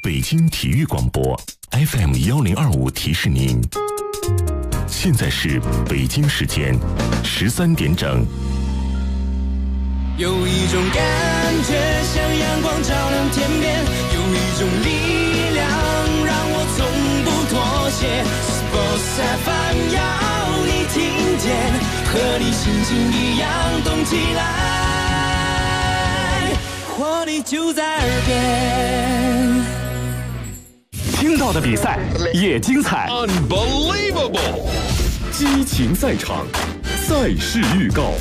北京体育广播 FM1025提示您，现在是北京时间13点整。 有一种感觉像阳光照亮天边，有一种力量让我从不妥协。Sports FM 要你听见，和你心情一样动起来，活力就在耳边。 听到的比赛也精彩 ，Unbelievable！ 激情赛场，赛事预告。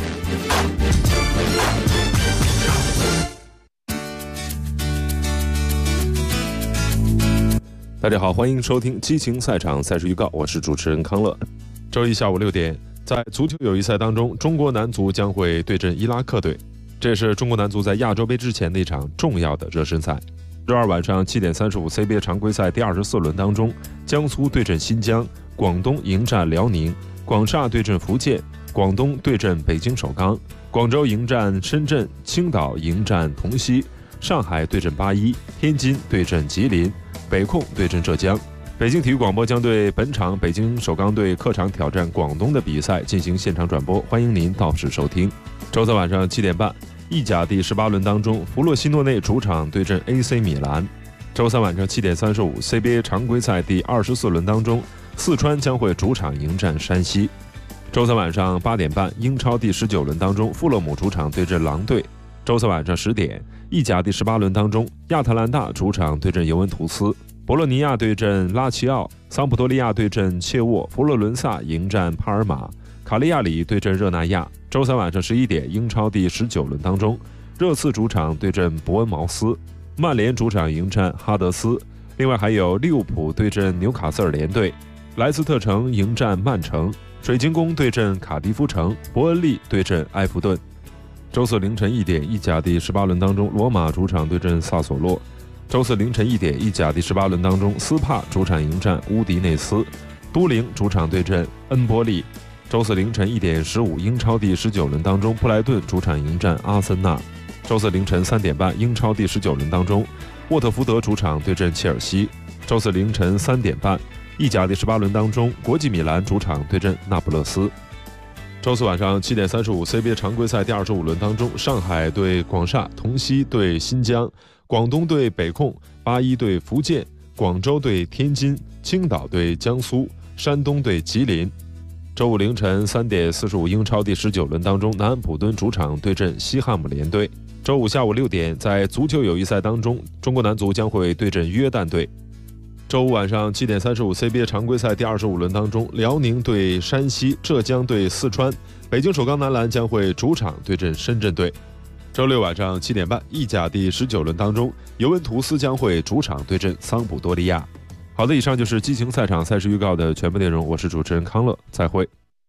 大家好，欢迎收听激情赛场赛事预告，我是主持人康乐。周一下午6点，在足球友谊赛当中，中国男足将会对阵伊拉克队，这是中国男足在亚洲杯之前的一场重要的热身赛。周二晚上7点35 CBA 常规赛第24轮当中，江苏对阵新疆，广东迎战辽宁，广厦对阵福建，广东对阵北京首钢，广州迎战深圳，青岛迎战同曦，上海对阵81，天津对阵吉林，北控对阵浙江。北京体育广播将对本场北京首钢队客场挑战广东的比赛进行现场转播，欢迎您到时收听。周三晚上7点半，意甲第18轮当中，弗洛西诺内主场对阵 AC 米兰。周三晚上7点35 CBA 常规赛第24轮当中，四川将会主场迎战山西。周三晚上8点半，英超第19轮当中，富勒姆主场对阵狼队。周三晚上10点，意甲第18轮当中，亚特兰大主场对阵尤文图斯，博洛尼亚对阵拉齐奥，桑普多利亚对阵切沃，佛罗伦萨迎战帕尔马，卡利亚里对阵热那亚。周三晚上11点，英超第19轮当中，热刺主场对阵伯恩茅斯，曼联主场迎战哈德斯，另外还有利物浦对阵纽卡斯尔联队，莱斯特城迎战曼城，水晶宫对阵卡迪夫城，伯恩利对阵埃弗顿。周四凌晨1点，意甲第18轮当中，罗马主场对阵萨索洛。周四凌晨1点，意甲第18轮当中，斯帕主场迎战乌迪内斯，都灵主场对阵恩波利。周四凌晨1点15，英超第19轮当中，布莱顿主场迎战阿森纳。周四凌晨3点半，英超第19轮当中，沃特福德主场对阵切尔西。周四凌晨3点半，意甲第18轮当中，国际米兰主场对阵那不勒斯。周四晚上7点35 CBA 常规赛第25轮当中，上海对广厦，同曦对新疆，广东对北控，81对福建，广州对天津，青岛对江苏，山东对吉林。周五凌晨3点45，英超第19轮当中，南安普敦主场对阵西汉姆联队。周五下午6点，在足球友谊赛当中，中国男足将会对阵约旦队。周五晚上7点35 CBA 常规赛第25轮当中，辽宁对山西，浙江对四川，北京首钢男篮将会主场对阵深圳队。周六晚上7点半，意甲第19轮当中，尤文图斯将会主场对阵桑普多利亚。好的，以上就是激情赛场赛事预告的全部内容，我是主持人康乐，再会。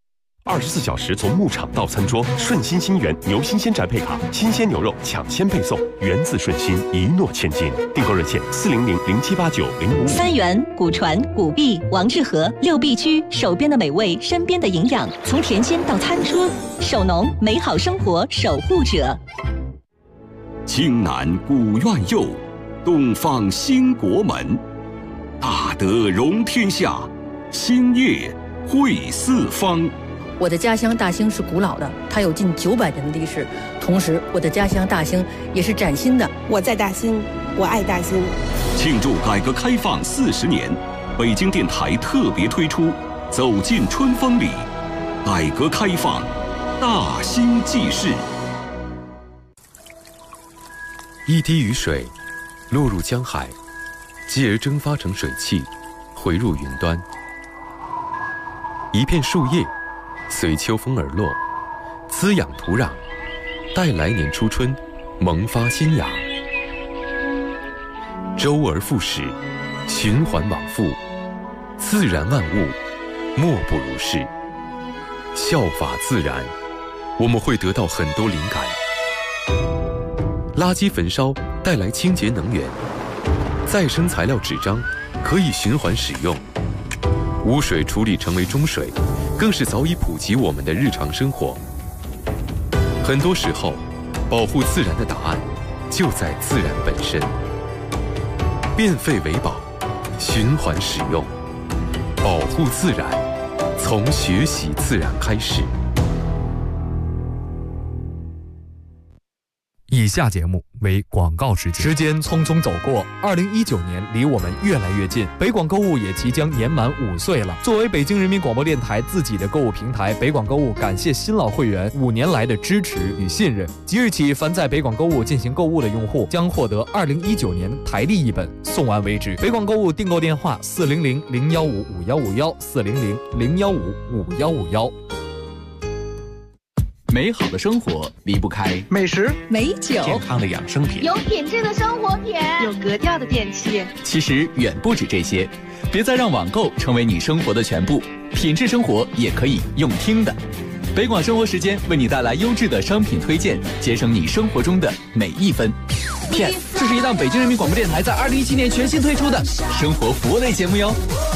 24小时从牧场到餐桌，顺心新源牛新鲜宅配卡，新鲜牛肉抢先配送，源自顺心，一诺千金。订购热线400-0789-055。 三元、古传、古币、王致和6必居，手边的美味，身边的营养，从田间到餐桌，守农，美好生活守护者。 青南古院右，东方兴国门，大德容天下，兴业惠四方。 我的家乡大兴是古老的，它有近900年的历史。同时，我的家乡大兴也是崭新的。 我在大兴，我爱大兴。 庆祝改革开放40年，北京电台特别推出《走进春风里》，改革开放，大兴纪事。 一滴雨水落入江海，继而蒸发成水汽，回入云端。一片树叶随秋风而落，滋养土壤，待来年初春萌发新芽。周而复始，循环往复，自然万物莫不如是。效法自然，我们会得到很多灵感。垃圾焚烧带来清洁能源，再生材料纸张可以循环使用，污水处理成为中水，更是早已普及我们的日常生活。很多时候，保护自然的答案就在自然本身。 变废为宝，循环使用，保护自然，从学习自然开始。 以下节目为广告时间。 时间匆匆走过，2019年离我们越来越近，北广购物也即将年满5岁了。作为北京人民广播电台自己的购物平台，北广购物感谢新老会员5年来的支持与信任。即日起，凡在北广购物进行购物的用户将获得2019年台历一本，送完为止。北广购物订购电话400-015-5151，400-015-5151。 美好的生活离不开美食、 美酒、 健康的养生品， 有品质的生活品， 有格调的电器。 其实远不止这些，别再让网购成为你生活的全部，品质生活也可以用听的。北广生活时间为你带来优质的商品推荐，节省你生活中的每一分。Yes， 这是一档北京人民广播电台在2017年全新推出的生活服务类节目哟。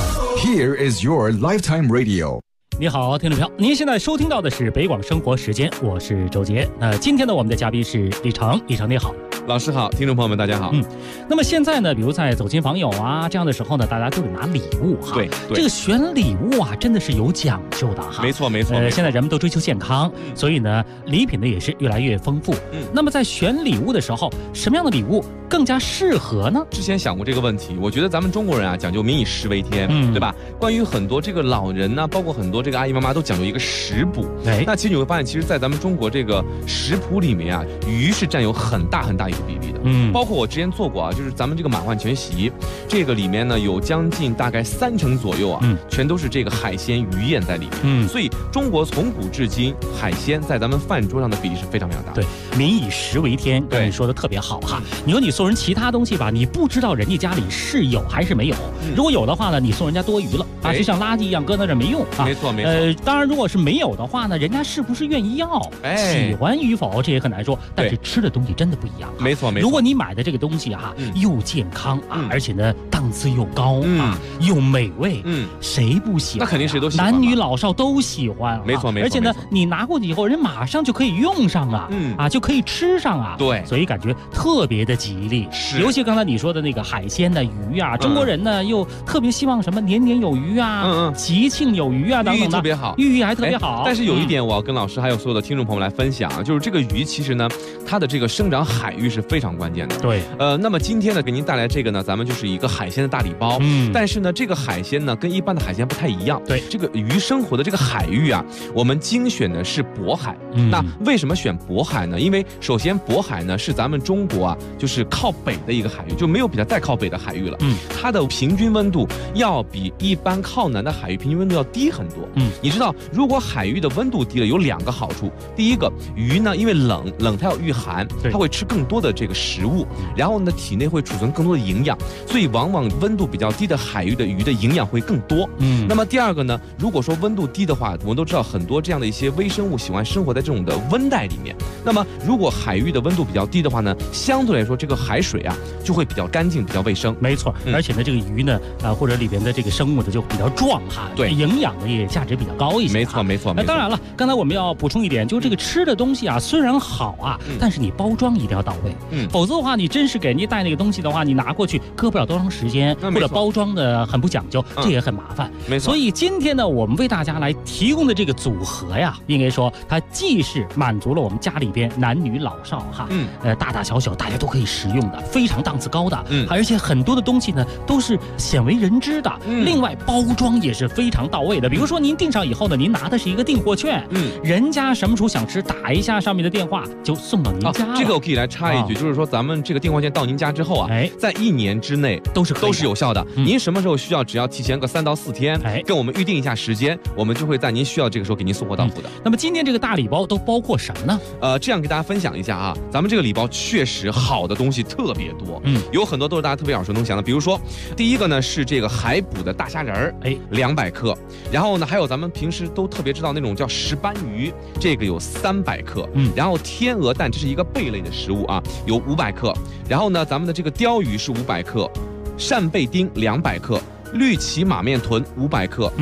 Here is your lifetime radio。 你好，听众朋友，您现在收听到的是北广生活时间，我是周杰。今天呢，我们的嘉宾是李成，李成你好。 老师好，听众朋友们大家好。 那么现在呢，比如在走亲访友啊这样的时候呢，大家都得拿礼物哈。 对， 这个选礼物啊，真的是有讲究的哈。 没错。 现在人们都追求健康，所以呢，礼品呢也是越来越丰富。那么在选礼物的时候，什么样的礼物更加适合呢？ 之前想过这个问题，我觉得咱们中国人啊讲究民以食为天，对吧？关于很多这个老人呢，包括很多这个阿姨妈妈都讲究一个食补。那其实你会发现，其实，在咱们中国这个食谱里面啊，鱼是占有很大一个比例的。包括我之前做过啊，就是咱们这个满汉全席，这个里面呢有将近大概30%左右啊，全都是这个海鲜鱼宴在里面。所以中国从古至今，海鲜在咱们饭桌上的比例是非常大的。 对，民以食为天，你说的特别好哈。你说你送人其他东西吧，你不知道人家家里是有还是没有。如果有的话呢，你送人家多余了啊，就像垃圾一样搁在这没用啊。 没错。 当然如果是没有的话呢，人家是不是愿意要，喜欢与否这也很难说。但是吃的东西真的不一样。 没错。 如果你买的这个东西哈，又健康啊，而且呢档次又高啊，又美味，谁不喜欢？ 那肯定谁都喜欢， 男女老少都喜欢。 没错。 而且呢，你拿过去以后，人马上就可以用上啊，就可以吃上啊。 对， 所以感觉特别的吉利。 是， 尤其刚才你说的那个海鲜的鱼啊，中国人呢又特别希望什么年年有余啊，吉庆有余啊等等的， 特别好， 寓意还特别好。 但是有一点我要跟老师还有所有的听众朋友来分享，就是这个鱼其实呢，它的这个生长海域是非常关键的。 对， 那么今天呢，给您带来这个呢，咱们就是一个海鲜的大礼包。但是呢，这个海鲜呢，跟一般的海鲜不太一样。 对， 这个鱼生活的这个海域啊，我们精选的是渤海。那为什么选渤海呢？因为首先渤海呢是咱们中国啊，就是靠北的一个海域，就没有比它再靠北的海域了。它的平均温度要比一般靠南的海域平均温度要低很多。你知道，如果海域的温度低了，有2个好处。第一个，鱼呢，因为冷它要御寒，它会吃更多的这个食物，然后呢，体内会储存更多的营养，所以往往温度比较低的海域的鱼的营养会更多。那么第二个呢，如果说温度低的话，我们都知道很多这样的一些微生物喜欢生活在这种的温带里面。那么如果海域的温度比较低的话呢，相对来说这个海水啊就会比较干净，比较卫生。 没错，而且呢，这个鱼呢，或者里边的这个生物呢就比较壮哈， 对， 营养呢也价值比较高一些。 没错。 当然了，刚才我们要补充一点，就是这个吃的东西啊，虽然好啊，但是你包装一定要到位。否则的话，你真是给人家带那个东西的话，你拿过去搁不了多长时间，或者包装的很不讲究，这也很麻烦。 没错。 所以今天呢，我们为大家来提供的这个组合呀，应该说它既是满足了我们家里边男女老少哈，大大小小大家都可以食用的，非常档次高的，而且很多的东西呢都是鲜为人知的。另外包装也是非常到位的。比如说您订上以后呢，您拿的是一个订货券，人家什么时候想吃，打一下上面的电话就送到您家了。 这个我可以来插一句，就是说咱们这个订货券到您家之后啊，在1年之内都是有效的。您什么时候需要，只要提前个3到4天，跟我们预定一下时间，我们就会在您需要这个时候给您送货到府的。 那么今天这个大礼包都包括什么呢？ 这样给大家分享一下啊，咱们这个礼包确实好的东西特别多，有很多都是大家特别耳熟能详的。比如说，第一个呢是这个海捕的大虾仁儿，200克，然后呢还有咱们平时都特别知道那种叫石斑鱼，这个有300克，然后天鹅蛋，这是一个贝类的食物啊，有500克，然后呢咱们的这个鲷鱼是500克，扇贝丁200克。绿鳍马面豚500克，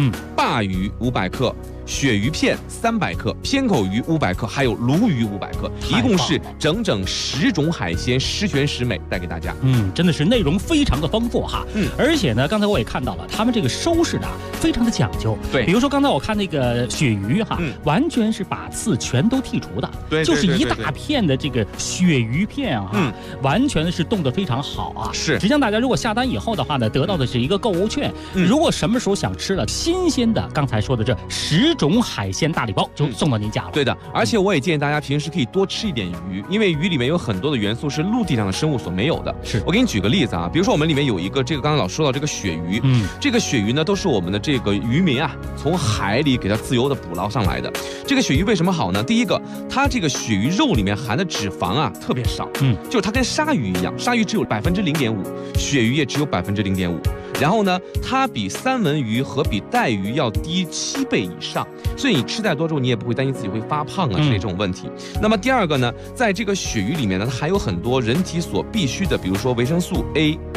鲅鱼500克。鳕鱼片300克，偏口鱼500克，还有鲈鱼500克，一共是整整10种海鲜，十全十美带给大家。 真的是内容非常的丰富哈。而且呢，刚才我也看到了，他们这个收拾的非常的讲究。 对， 比如说刚才我看那个鳕鱼哈，完全是把刺全都剔除的， 对， 就是一大片的这个鳕鱼片哈，完全是冻得非常好啊。 是， 实际上大家如果下单以后的话呢，得到的是一个购物券。如果什么时候想吃了新鲜的，刚才说的这10种海鲜大礼包就送到您家了。 对的，而且我也建议大家平时可以多吃一点鱼，因为鱼里面有很多的元素是陆地上的生物所没有的。 是， 我给你举个例子啊，比如说我们里面有一个这个刚刚老说到这个鳕鱼，这个鳕鱼呢都是我们的这个渔民啊从海里给它自由的捕捞上来的。这个鳕鱼为什么好呢？第一个，它这个鳕鱼肉里面含的脂肪啊特别少，就是它跟鲨鱼一样，鲨鱼只有0.5%，鳕鱼也只有0.5%。然后呢，它比三文鱼和比带鱼要低7倍以上，所以你吃太多之后，你也不会担心自己会发胖啊之类这种问题。那么第二个呢，在这个鳕鱼里面呢，它含有很多人体所必需的，比如说维生素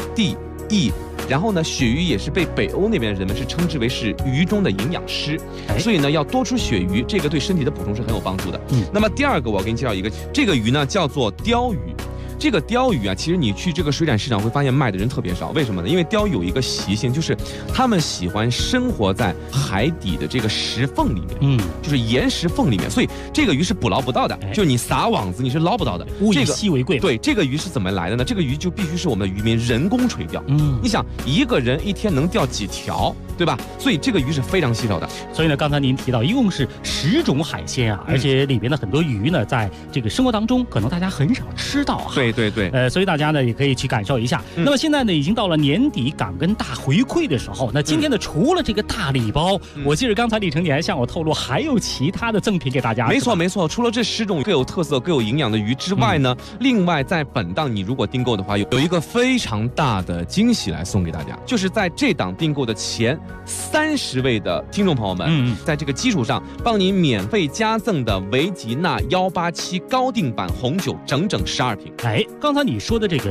A、D、E。然后呢，鳕鱼也是被北欧那边人们是称之为是鱼中的营养师，所以呢要多吃鳕鱼，这个对身体的补充是很有帮助的。那么第二个，我给你介绍一个，这个鱼呢叫做鲷鱼。这个鲷鱼啊，其实你去这个水产市场会发现卖的人特别少，为什么呢？因为鲷鱼有一个习性，就是他们喜欢生活在海底的这个石缝里面，就是岩石缝里面，所以这个鱼是捕捞不到的，就你撒网子你是捞不到的。 物以稀为贵。 对，这个鱼是怎么来的呢？这个鱼就必须是我们的渔民人工垂钓。你想一个人一天能钓几条？对吧？所以这个鱼是非常稀少的。 所以呢，刚才您提到一共是10种海鲜啊，而且里边的很多鱼呢，在这个生活当中可能大家很少吃到啊。 对， 所以大家呢也可以去感受一下。那么现在呢，已经到了年底感恩大回馈的时候。那今天呢，除了这个大礼包，我记得刚才李成你还向我透露，还有其他的赠品给大家。 没错，除了这10种各有特色、各有营养的鱼之外呢，另外在本档你如果订购的话，有一个非常大的惊喜来送给大家，就是在这档订购的前30位的听众朋友们，在这个基础上帮您免费加赠的维吉纳187高定版红酒整整12瓶。 刚才你说的这个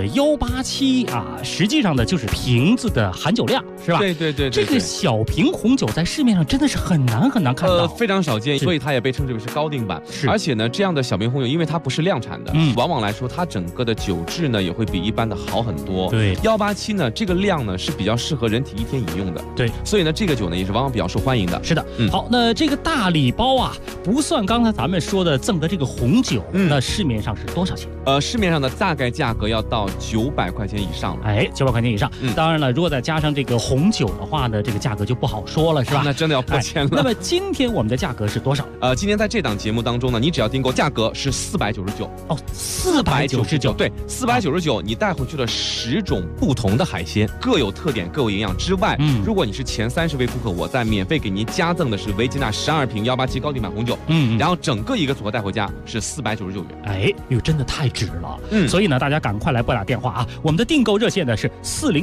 187啊，实际上呢就是瓶子的含酒量，是吧？ 对。 这个小瓶红酒在市面上真的是很难看到， 非常少见，所以它也被称之为是高定版。而且呢，这样的小瓶红酒，因为它不是量产的，往往来说它整个的酒质呢也会比一般的好很多。 对 ，187呢这个量呢是比较适合人体1天饮用的。 对， 所以呢这个酒呢也是往往比较受欢迎的。 是的，好，那这个大礼包啊，不算刚才咱们说的赠的这个红酒，那市面上是多少钱？ 市面上的大概价格要到900块钱以上了。 900块钱以上。当然了，如果再加上这个红酒的话呢，这个价格就不好说了，是吧？ 那真的要破千了。 那么今天我们的价格是多少？ 今天在这档节目当中呢，你只要订购，价格是499。 499。 对，499，你带回去了10种不同的海鲜，各有特点，各有营养之外，如果你是前30位顾客，我再免费给您加赠的是维吉纳12瓶187高定版红酒，然后整个一个组合带回家是499元。 真的太值了。所以呢，大家赶快来拨打电话啊！我们的订购热线呢是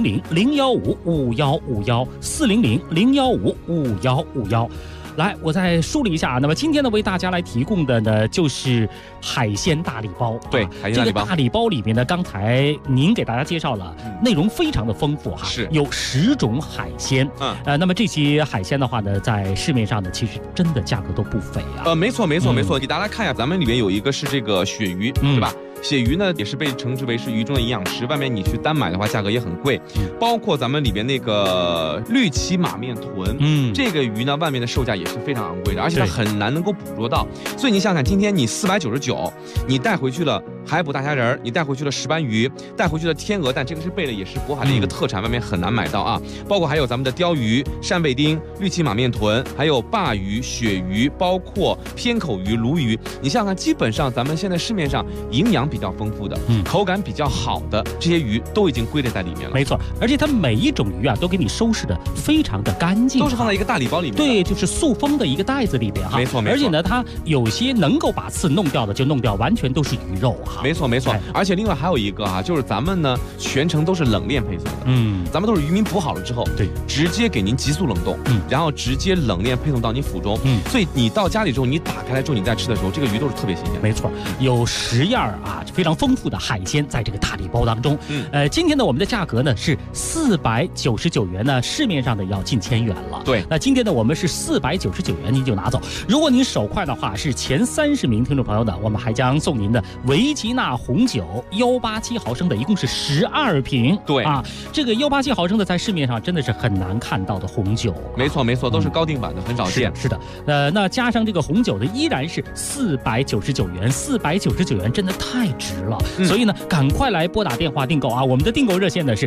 400-015-5151，400-015-5151。来，我再梳理一下啊。那么今天呢，为大家来提供的呢就是海鲜大礼包。 对，海鲜大礼包。 这个大礼包里面呢，刚才您给大家介绍了，内容非常的丰富哈， 是有10种海鲜。那么这些海鲜的话呢，在市面上呢，其实真的价格都不菲啊。 没错，给大家看一下，咱们里面有一个是这个鳕鱼，对吧？鳕鱼呢也是被称之为是鱼中的营养师，外面你去单买的话价格也很贵，包括咱们里边那个绿鳍马面豚，这个鱼呢外面的售价也是非常昂贵的，而且它很难能够捕捉到，所以你想想看，今天你499，你带回去了海捕大虾仁，你带回去了石斑鱼，带回去了天鹅蛋，这个是贝类，也是渤海的一个特产，外面很难买到啊，包括还有咱们的鲷鱼、扇贝丁、绿鳍马面豚，还有鲅鱼、鳕鱼，包括偏口鱼、鲈鱼，你想想看，基本上咱们现在市面上营养比较丰富的，口感比较好的这些鱼都已经归类在里面了。 没错，而且它每一种鱼啊都给你收拾的非常的干净， 都是放在一个大礼包里面。 对，就是塑封的一个袋子里边哈。 没错。 而且呢，它有些能够把刺弄掉的就弄掉，完全都是鱼肉哈。 没错。而且另外还有一个啊，就是咱们呢全程都是冷链配送的。咱们都是渔民捕好了之后， 对， 直接给您急速冷冻，然后直接冷链配送到你府中。所以你到家里之后，你打开来之后，你再吃的时候，这个鱼都是特别新鲜。 没错，有10样啊。 非常丰富的海鲜在这个大礼包当中。今天呢，我们的价格呢是499元呢，市面上的要近1000元了。 对， 那今天呢，我们是499元您就拿走。如果您手快的话，是前30名听众朋友呢，我们还将送您的维吉纳红酒187毫升的，一共是12瓶。 对啊，这个187毫升的在市面上真的是很难看到的红酒。 没错没错，都是高定版的，很少见。 是的，那加上这个红酒的依然是499元，499元真的太值了。所以呢，赶快来拨打电话订购啊！我们的订购热线呢是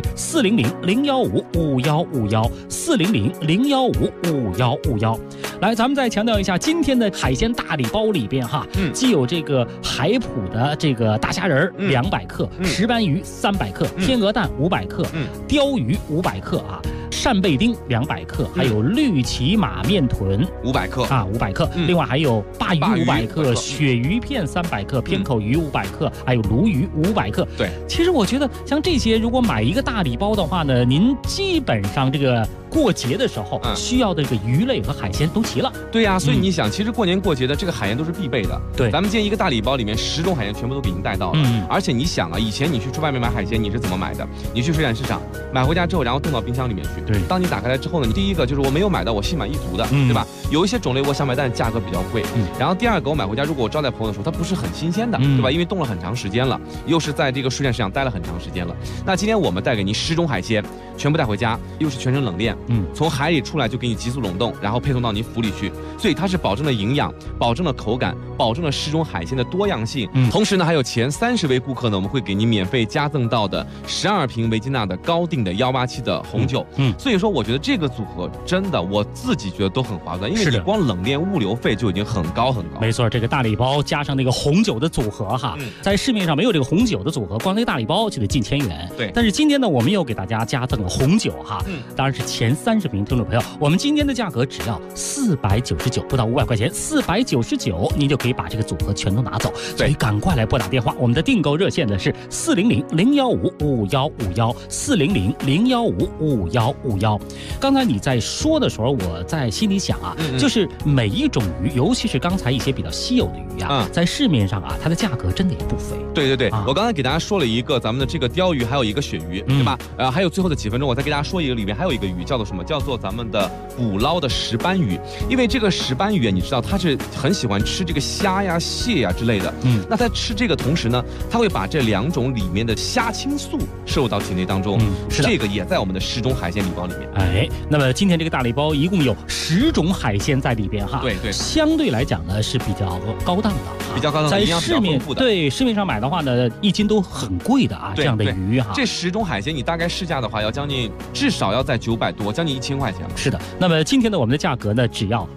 400-015-5151，400-015-5151。来，咱们再强调一下，今天的海鲜大礼包里边哈，既有这个海普的这个大虾仁200克，石斑鱼300克，天鹅蛋500克，鲷鱼500克啊。扇贝丁200克，还有绿鳍马面臀 500克啊，500克。另外还有鲅鱼500克，鳕鱼片300克，偏口鱼500克，还有鲈鱼500克。 对， 其实我觉得像这些，如果买一个大礼包的话呢，您基本上这个过节的时候需要的这个鱼类和海鲜都齐了。 对呀，所以你想，其实过年过节的这个海鲜都是必备的。 对， 咱们今天一个大礼包里面10种海鲜全部都给您带到了。而且你想啊，以前你去外面买海鲜，你是怎么买的？你去水产市场买回家之后，然后冻到冰箱里面去。 对， 当你打开来之后呢，你第一个就是我没有买到我心满意足的，对吧？有一些种类我想买，但价格比较贵。然后第二个，我买回家，如果我招待朋友的时候，它不是很新鲜的，对吧？因为冻了很长时间了，又是在这个水产市场待了很长时间了。那今天我们带给您10种海鲜，全部带回家，又是全程冷链，从海里出来就给你急速冷冻，然后配送到您府里去，所以它是保证了营养，保证了口感，保证了10种海鲜的多样性。同时呢，还有前30位顾客呢，我们会给您免费加赠到的12瓶维吉纳的高定的187的红酒。所以说我觉得这个组合真的我自己觉得都很划算，因为你光冷链物流费就已经很高很高。 没错，这个大礼包加上那个红酒的组合哈，在市面上没有这个红酒的组合，光那个大礼包就得近1000元。 对， 但是今天呢，我们又给大家加赠了红酒哈，当然是前30名听众朋友，我们今天的价格只要499，不到500块钱，499您就可以把这个组合全都拿走。所以赶快来拨打电话，我们的订购热线呢是400-015-5151，400-015-5151。刚才你在说的时候，我在心里想啊，就是每一种鱼，尤其是刚才一些比较稀有的鱼啊，在市面上啊，它的价格真的也不菲。 对对对，我刚才给大家说了一个咱们的这个鲷鱼，还有一个鳕鱼，对吧？还有最后的几分钟，我再给大家说一个，里面还有一个鱼叫做什么？叫做咱们的捕捞的石斑鱼。因为这个石斑鱼，你知道它是很喜欢吃这个虾呀、蟹呀之类的。那在吃这个同时呢，它会把这2种里面的虾青素摄入到体内当中。这个也在我们的10种海鲜礼包里面。 哎，那么今天这个大礼包一共有10种海鲜在里边哈。 对对， 相对来讲呢是比较高档的， 比较高档的， 在市面市面上买的话呢，1斤都很贵的啊，这样的鱼哈。 这10种海鲜你大概市价的话，要将近至少要在900多，将近1000块钱。 是的，那么今天的我们的价格呢，只要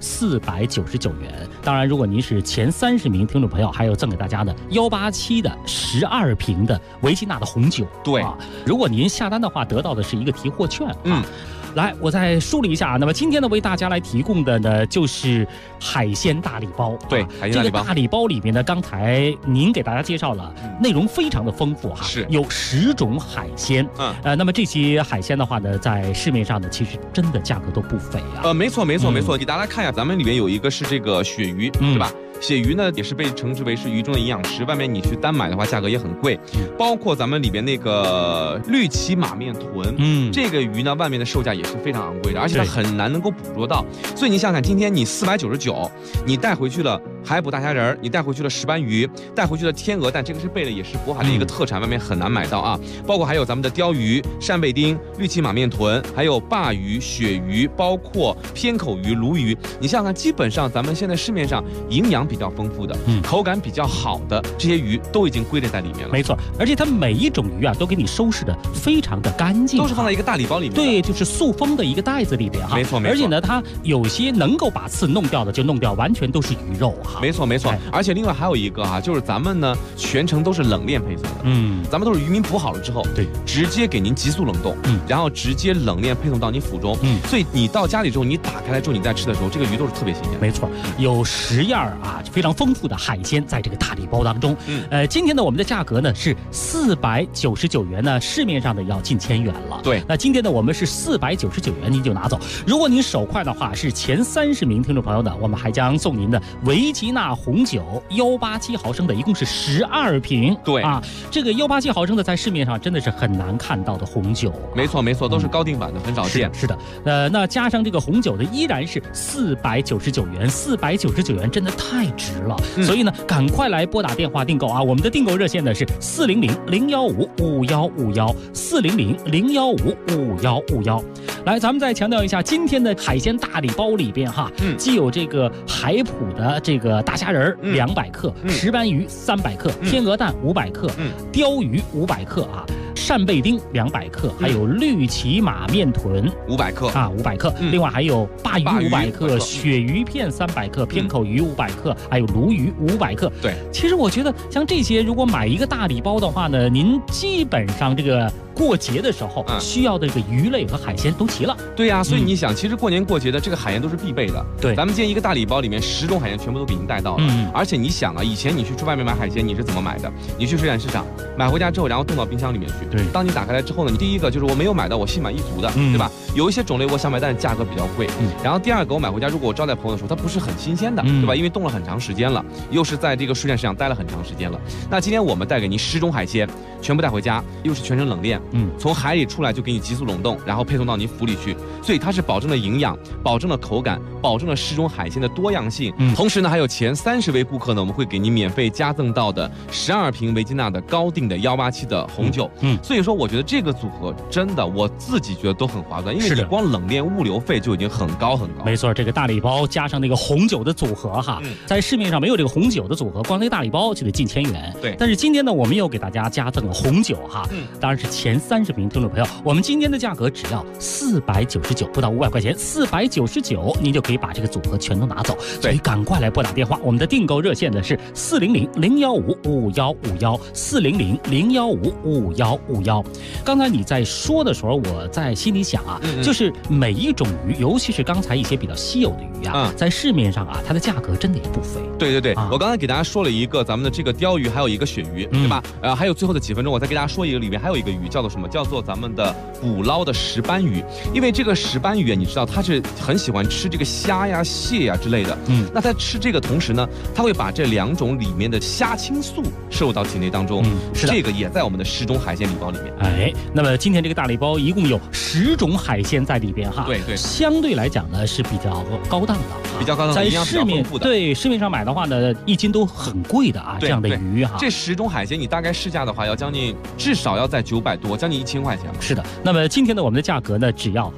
499元。当然，如果您是前30名听众朋友，还有赠给大家的187的12瓶的维吉纳的红酒。 对， 如果您下单的话，得到的是一个提货券。来，我再梳理一下啊。那么今天呢，为大家来提供的呢，就是海鲜大礼包。 对，海鲜大礼包。 这个大礼包里面呢，刚才您给大家介绍了，内容非常的丰富哈。 是， 有10种海鲜。那么这些海鲜的话呢，在市面上呢，其实真的价格都不菲啊。 没错，给大家看一下，咱们里面有一个是这个鳕鱼，对吧？鳕鱼呢也是被称之为是鱼中的营养师，外面你去单买的话价格也很贵。包括咱们里边那个绿鳍马面臀，这个鱼呢外面的售价也是非常昂贵的，而且它很难能够捕捉到。所以你想想看，今天你499，你带回去了海捕大虾仁，你带回去了石斑鱼，带回去了天鹅蛋，这个是贝类，也是渤海的一个特产，外面很难买到啊。包括还有咱们的鲷鱼、扇贝丁、绿鳍马面臀，还有鲅鱼、鳕鱼，包括偏口鱼、鲈鱼。你想想看，基本上咱们现在市面上营养比较丰富的，口感比较好的这些鱼都已经归类在里面了。 没错，而且它每一种鱼啊都给你收拾的非常的干净， 都是放在一个大礼包里面。 对，就是塑封的一个袋子里边哈。 没错。 而且呢，它有些能够把刺弄掉的就弄掉，完全都是鱼肉哈。 没错。而且另外还有一个哈，就是咱们呢全程都是冷链配送的。咱们都是渔民捕好了之后， 对， 直接给您急速冷冻，然后直接冷链配送到你府中。所以你到家里之后，你打开来之后，你再吃的时候，这个鱼都是特别新鲜。 没错，有10样啊。 哈，非常丰富的海鲜在这个大礼包当中。今天呢我们的价格呢是499元呢，市面上的要近1000元了。 对， 那今天呢我们是499元您就拿走。如果您手快的话，是前30名听众朋友呢，我们还将送您的维吉纳红酒187毫升的，一共是12瓶。 对啊，这个187毫升的在市面上真的是很难看到的红酒。 没错没错，都是高定版的，很少见。 是的，那加上这个红酒的依然是499元，499元真的太值了。所以呢，赶快来拨打电话订购啊！我们的订购热线呢是400-015-5151，400-015-5151。来，咱们再强调一下，今天的海鲜大礼包里边哈，既有这个海普的这个大虾仁200克，石斑鱼300克，天鹅蛋500克，鲷鱼500克啊。扇贝丁200克，还有绿鳍马面臀 500克啊，500克。另外还有鲅鱼500克，鳕鱼片300克，偏口鱼500克，还有鲈鱼500克。 对， 其实我觉得像这些，如果买一个大礼包的话呢，您基本上这个过节的时候需要的这个鱼类和海鲜都齐了。 对呀，所以你想，其实过年过节的这个海鲜都是必备的。 对， 咱们今天一个大礼包里面10种海鲜全部都给您带到了。而且你想啊，以前你去外面买海鲜，你是怎么买的？你去水产市场买回家之后，然后冻到冰箱里面去。 对， 当你打开来之后呢，你第一个就是我没有买到我心满意足的，对吧？有一些种类我想买，但是价格比较贵。然后第二个，我买回家如果我招待朋友的时候，它不是很新鲜的，对吧？因为冻了很长时间了，又是在这个水产市场待了很长时间了。那今天我们带给您10种海鲜，全部带回家，又是全程冷链，从海里出来就给你急速冷冻，然后配送到您府里去，所以它是保证了营养，保证了口感，保证了10种海鲜的多样性。同时呢，还有前30位顾客呢，我们会给您免费加赠到的12瓶维吉纳的高定的187的红酒。所以说我觉得这个组合真的我自己觉得都很划算，因为你光冷链物流费就已经很高很高。 没错，这个大礼包加上那个红酒的组合哈，在市面上没有这个红酒的组合，光那个大礼包就得近1000元。 对， 但是今天呢，我们又给大家加赠了红酒哈，当然是前30名听众朋友，我们今天的价格只要499，不到500块钱，499您就可以把这个组合全都拿走。所以赶快来拨打电话，我们的订购热线呢是400-015-5151，400-015-5151。刚才你在说的时候，我在心里想啊，就是每一种鱼，尤其是刚才一些比较稀有的鱼啊，在市面上啊，它的价格真的也不菲。 对对对，我刚才给大家说了一个咱们的这个鲷鱼，还有一个鳕鱼，对吧？还有最后的几分钟，我再给大家说一个，里面还有一个鱼叫做什么？叫做咱们的捕捞的石斑鱼。因为这个石斑鱼，你知道它是很喜欢吃这个虾呀、蟹呀之类的。那在吃这个同时呢，它会把这2种里面的虾青素摄入到体内当中。是的，这个也在我们的10种海鲜礼包里面。 哎，那么今天这个大礼包一共有10种海鲜在里边哈。 对对， 相对来讲呢是比较高档的， 比较高档， 在市面市面上买的话呢，1斤都很贵的啊，这样的鱼哈。 这10种海鲜你大概市价的话，要将近至少要在900多，将近1000块钱。 是的，那么今天呢，我们的价格呢只要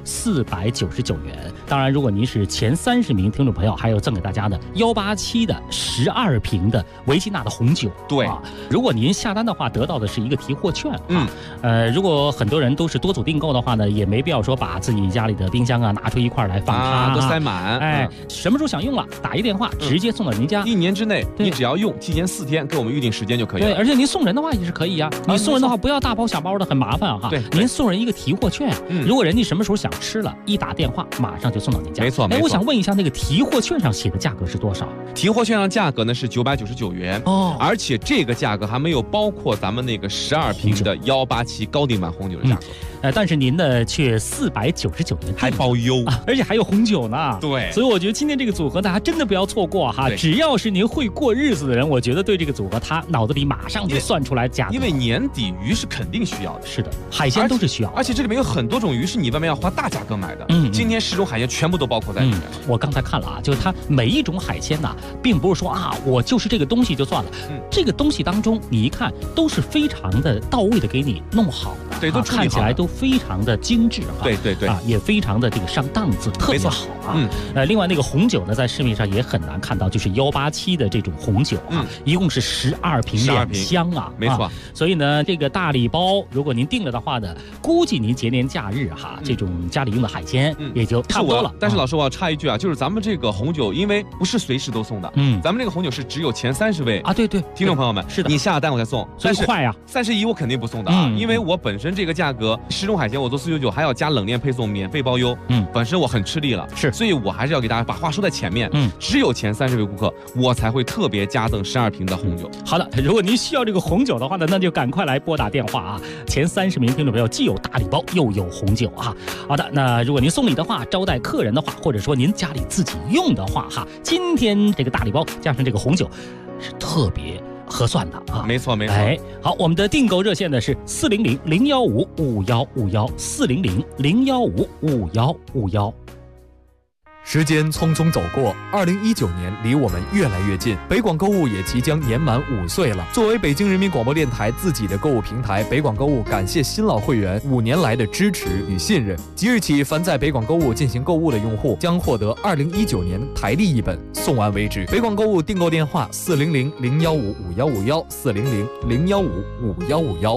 499元。当然，如果您是前30名听众朋友，还有赠给大家的187的12瓶的维吉纳的红酒。 对， 如果您下单的话，得到的是一个提货券。如果很多人都是多组订购的话呢，也没必要说把自己家里的冰箱啊拿出一块来放它， 都塞满。 哎，什么时候想用了，打一电话直接送到您家。 1年之内，你只要用，提前4天给我们预定时间就可以了。 对，而且您送人的话也是可以呀。你送人的话不要大包小包的，很麻烦哈。 对， 您送人一个提货券，如果人家什么时候想吃了，一打电话马上就送到您家。 没错。 哎，我想问一下，那个提货券上写的价格是多少？ 提货券上价格呢是999元哦，而且这个价格还没有包括咱们那个12瓶的187高定版红酒的价格。 但是您呢却499元， 还包邮， 而且还有红酒呢。 对， 所以我觉得今天这个组合大家真的不要错过哈。只要是您会过日子的人，我觉得对这个组合他脑子里马上就算出来价格。 因为年底鱼是肯定需要的。 是的，海鲜都是需要的， 而且这里面有很多种鱼是你外面要花大价格买的。今天10种海鲜全部都包括在里面。 我刚才看了啊，就是它每一种海鲜呐，并不是说啊我就是这个东西就算了。这个东西当中你一看都是非常的到位的给你弄好的， 对，都处理好， 看起来都非常的精致哈。 对对对啊，也非常的这个上档次，特别好啊。另外那个红酒呢，在市面上也很难看到，就是187的这种红酒啊，一共是12瓶2箱啊， 没错。 所以呢，这个大礼包，如果您您定了的话呢，估计您节年假日哈，这种家里用的海鲜也就差不多了。 但是老师，我要插一句啊，就是咱们这个红酒，因为不是随时都送的，咱们这个红酒是只有前30位啊，对， 听众朋友们， 是的， 你下了单我才送， 所以快呀。 31我肯定不送的啊，因为我本身这个价格10种海鲜我做499，还要加冷链配送，免费包邮，本身我很吃力了， 是， 所以我还是要给大家把话说在前面，只有前30位顾客，我才会特别加赠12瓶的红酒。 好的，如果您需要这个红酒的话呢，那就赶快来拨打电话啊！前30名听众朋友既有大礼包又有红酒啊！好的，那如果您送礼的话，招待客人的话，或者说您家里自己用的话哈，今天这个大礼包加上这个红酒是特别合算的啊！ 没错。 哎，好，我们的订购热线呢是400-015-5151，400-015-5151。 时间匆匆走过，2019年离我们越来越近，北广购物也即将年满5岁了。作为北京人民广播电台自己的购物平台，北广购物感谢新老会员5年来的支持与信任。即日起，凡在北广购物进行购物的用户将获得2019年台历1本，送完为止。北广购物订购电话400-015-5151，400-015-5151。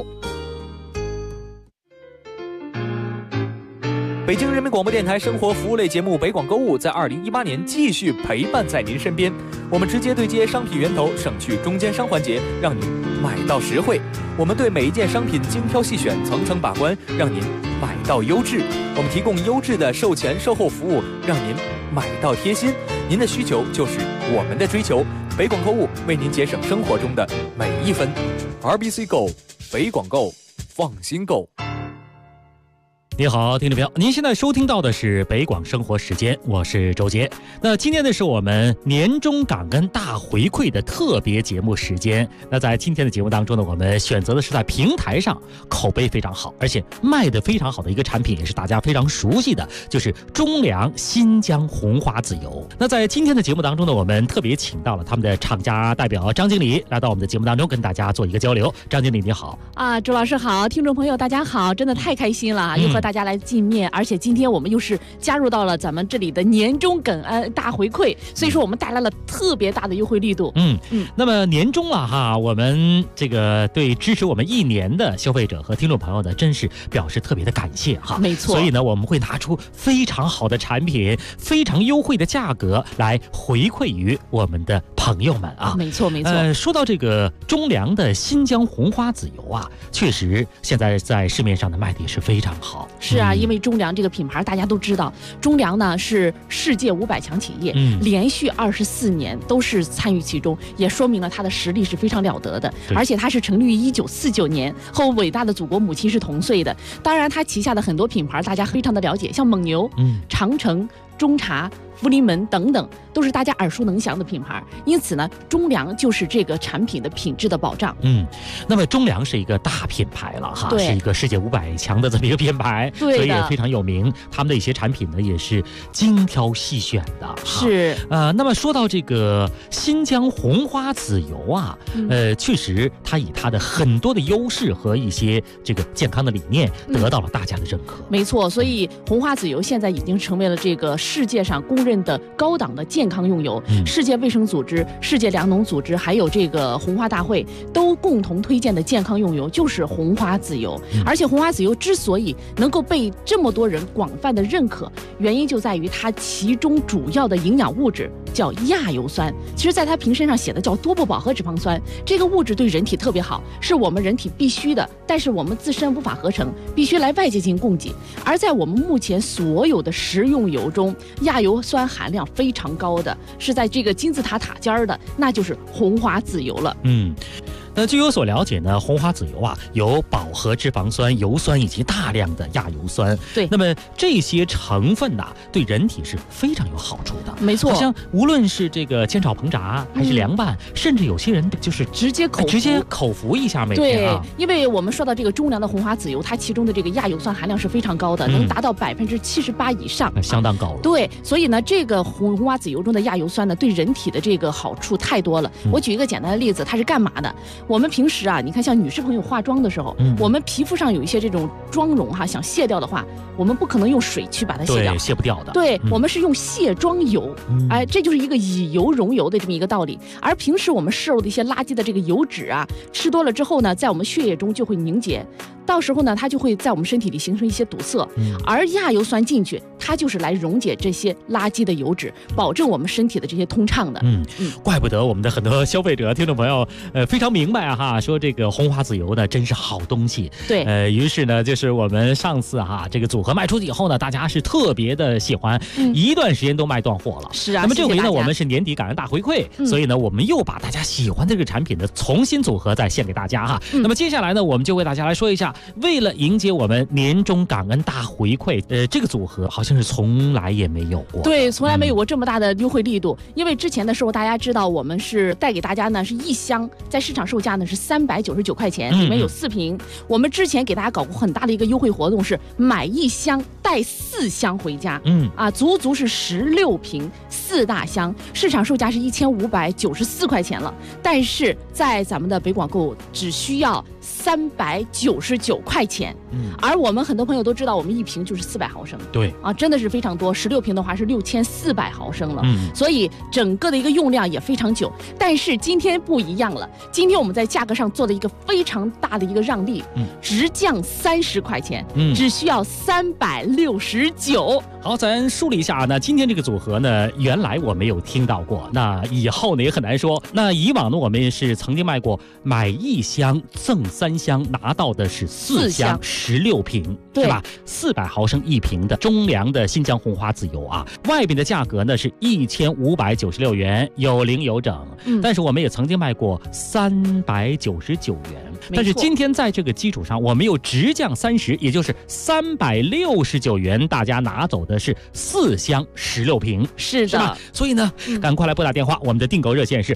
北京人民广播电台生活服务类节目《北广购物》在2018年继续陪伴在您身边。我们直接对接商品源头，省去中间商环节，让您买到实惠。我们对每一件商品精挑细选，层层把关，让您买到优质。我们提供优质的售前售后服务，让您买到贴心。您的需求就是我们的追求。北广购物为您节省生活中的每一分。RBC Go， 北广购，放心购。 你好，听众朋友，您现在收听到的是北广生活时间，我是周杰。那今天呢是我们年终感恩大回馈的特别节目时间。那在今天的节目当中呢，我们选择的是在平台上口碑非常好，而且卖得非常好的一个产品，也是大家非常熟悉的，就是中粮新疆红花籽油。那在今天的节目当中呢，我们特别请到了他们的厂家代表张经理来到我们的节目当中，跟大家做一个交流。张经理你好。 啊，周老师好，听众朋友大家好，真的太开心了，又和大家来见面，而且今天我们又是加入到了咱们这里的年终感恩大回馈，所以说我们带来了特别大的优惠力度。 那么年终了哈，我们这个对支持我们1年的消费者和听众朋友呢，真是表示特别的感谢哈。 没错， 所以呢，我们会拿出非常好的产品，非常优惠的价格来回馈于我们的朋友们啊。 没错。 说到这个中粮的新疆红花籽油啊，确实现在在市面上的卖的也是非常好。 是啊，因为中粮这个品牌大家都知道，中粮呢是世界500强企业，连续24年都是参与其中，也说明了它的实力是非常了得的。而且它是成立于1949年，和伟大的祖国母亲是同岁的。当然，它旗下的很多品牌大家非常的了解，像蒙牛、长城、中茶、福临门等等，都是大家耳熟能详的品牌。因此呢，中粮就是这个产品的品质的保障。 那么中粮是一个大品牌了哈，是一个世界500强的这么一个品牌，所以也非常有名。他们的一些产品呢，也是精挑细选的。 是那么说到这个新疆红花籽油啊，确实它以它的很多的优势和一些这个健康的理念得到了大家的认可。 没错，所以红花籽油现在已经成为了这个世界上公认的高档的健康用油。世界卫生组织、世界粮农组织还有这个红花大会都共同推荐的健康用油就是红花籽油。而且红花籽油之所以能够被这么多人广泛的认可，原因就在于它其中主要的营养物质叫亚油酸。其实在它瓶身上写的叫多不饱和脂肪酸，这个物质对人体特别好，是我们人体必须的，但是我们自身无法合成，必须来外界进行供给。而在我们目前所有的食用油中，亚油酸含量非常高的是在这个金字塔尖的，那就是红花籽油了。 那据我所了解呢，红花籽油啊有饱和脂肪酸、油酸以及大量的亚油酸。 对， 那么这些成分呐，对人体是非常有好处的。 没错， 好像无论是这个煎炒烹炸还是凉拌，甚至有些人就是直接口服一下每天啊。 对，因为我们说到这个中粮的红花籽油，它其中的这个亚油酸含量是非常高的，能达到78%以上， 相当高了。 对，所以呢，这个红花籽油中的亚油酸呢，对人体的这个好处太多了。我举一个简单的例子，它是干嘛的？我们平时啊，你看像女士朋友化妆的时候，我们皮肤上有一些这种妆容哈，想卸掉的话，我们不可能用水去把它卸掉， 对，卸不掉的。 对，我们是用卸妆油，这就是一个以油溶油的这么一个道理。而平时我们摄入的一些垃圾的这个油脂啊，吃多了之后呢，在我们血液中就会凝结。 到时候呢，它就会在我们身体里形成一些堵塞。而亚油酸进去，它就是来溶解这些垃圾的油脂，保证我们身体的这些通畅的。 怪不得我们的很多消费者、听众朋友，非常明白哈，说这个红花籽油呢，真是好东西。 对， 于是呢，就是我们上次这个组合卖出去以后呢，大家是特别的喜欢，一段时间都卖断货了。 是啊， 那么这回呢，我们是年底感恩大回馈，所以呢，我们又把大家喜欢的这个产品呢，重新组合再献给大家哈。那么接下来呢，我们就为大家来说一下，为了迎接我们年终感恩大回馈，这个组合好像是从来也没有过。 对，从来没有过这么大的优惠力度。因为之前的时候，大家知道我们是带给大家呢是一箱，在市场售价呢是399块钱，里面有4瓶。我们之前给大家搞过很大的一个优惠活动，是买1箱带4箱回家。足足是16瓶4大箱，市场售价是1594块钱了。但是在咱们的北广购只需要399块钱。而我们很多朋友都知道，我们1瓶就是400毫升。 对真的是非常多，16瓶的话是6400毫升了。所以整个的一个用量也非常久。但是今天不一样了，今天我们在价格上做了一个非常大的一个让利，直降30块钱，只需要369。 好，咱梳理一下那今天这个组合呢，原来我没有听到过，那以后呢也很难说。那以往呢，我们是曾经卖过买1箱赠3箱，拿到的是4箱16瓶，是吧？400毫升1瓶的中粮的新疆红花籽油啊，外边的价格呢是1596元，有零有整。但是我们也曾经卖过399元。但是今天在这个基础上，我们又直降30，也就是369元，大家拿走的是4箱16瓶， 是的。 所以呢，赶快来拨打电话，我们的订购热线是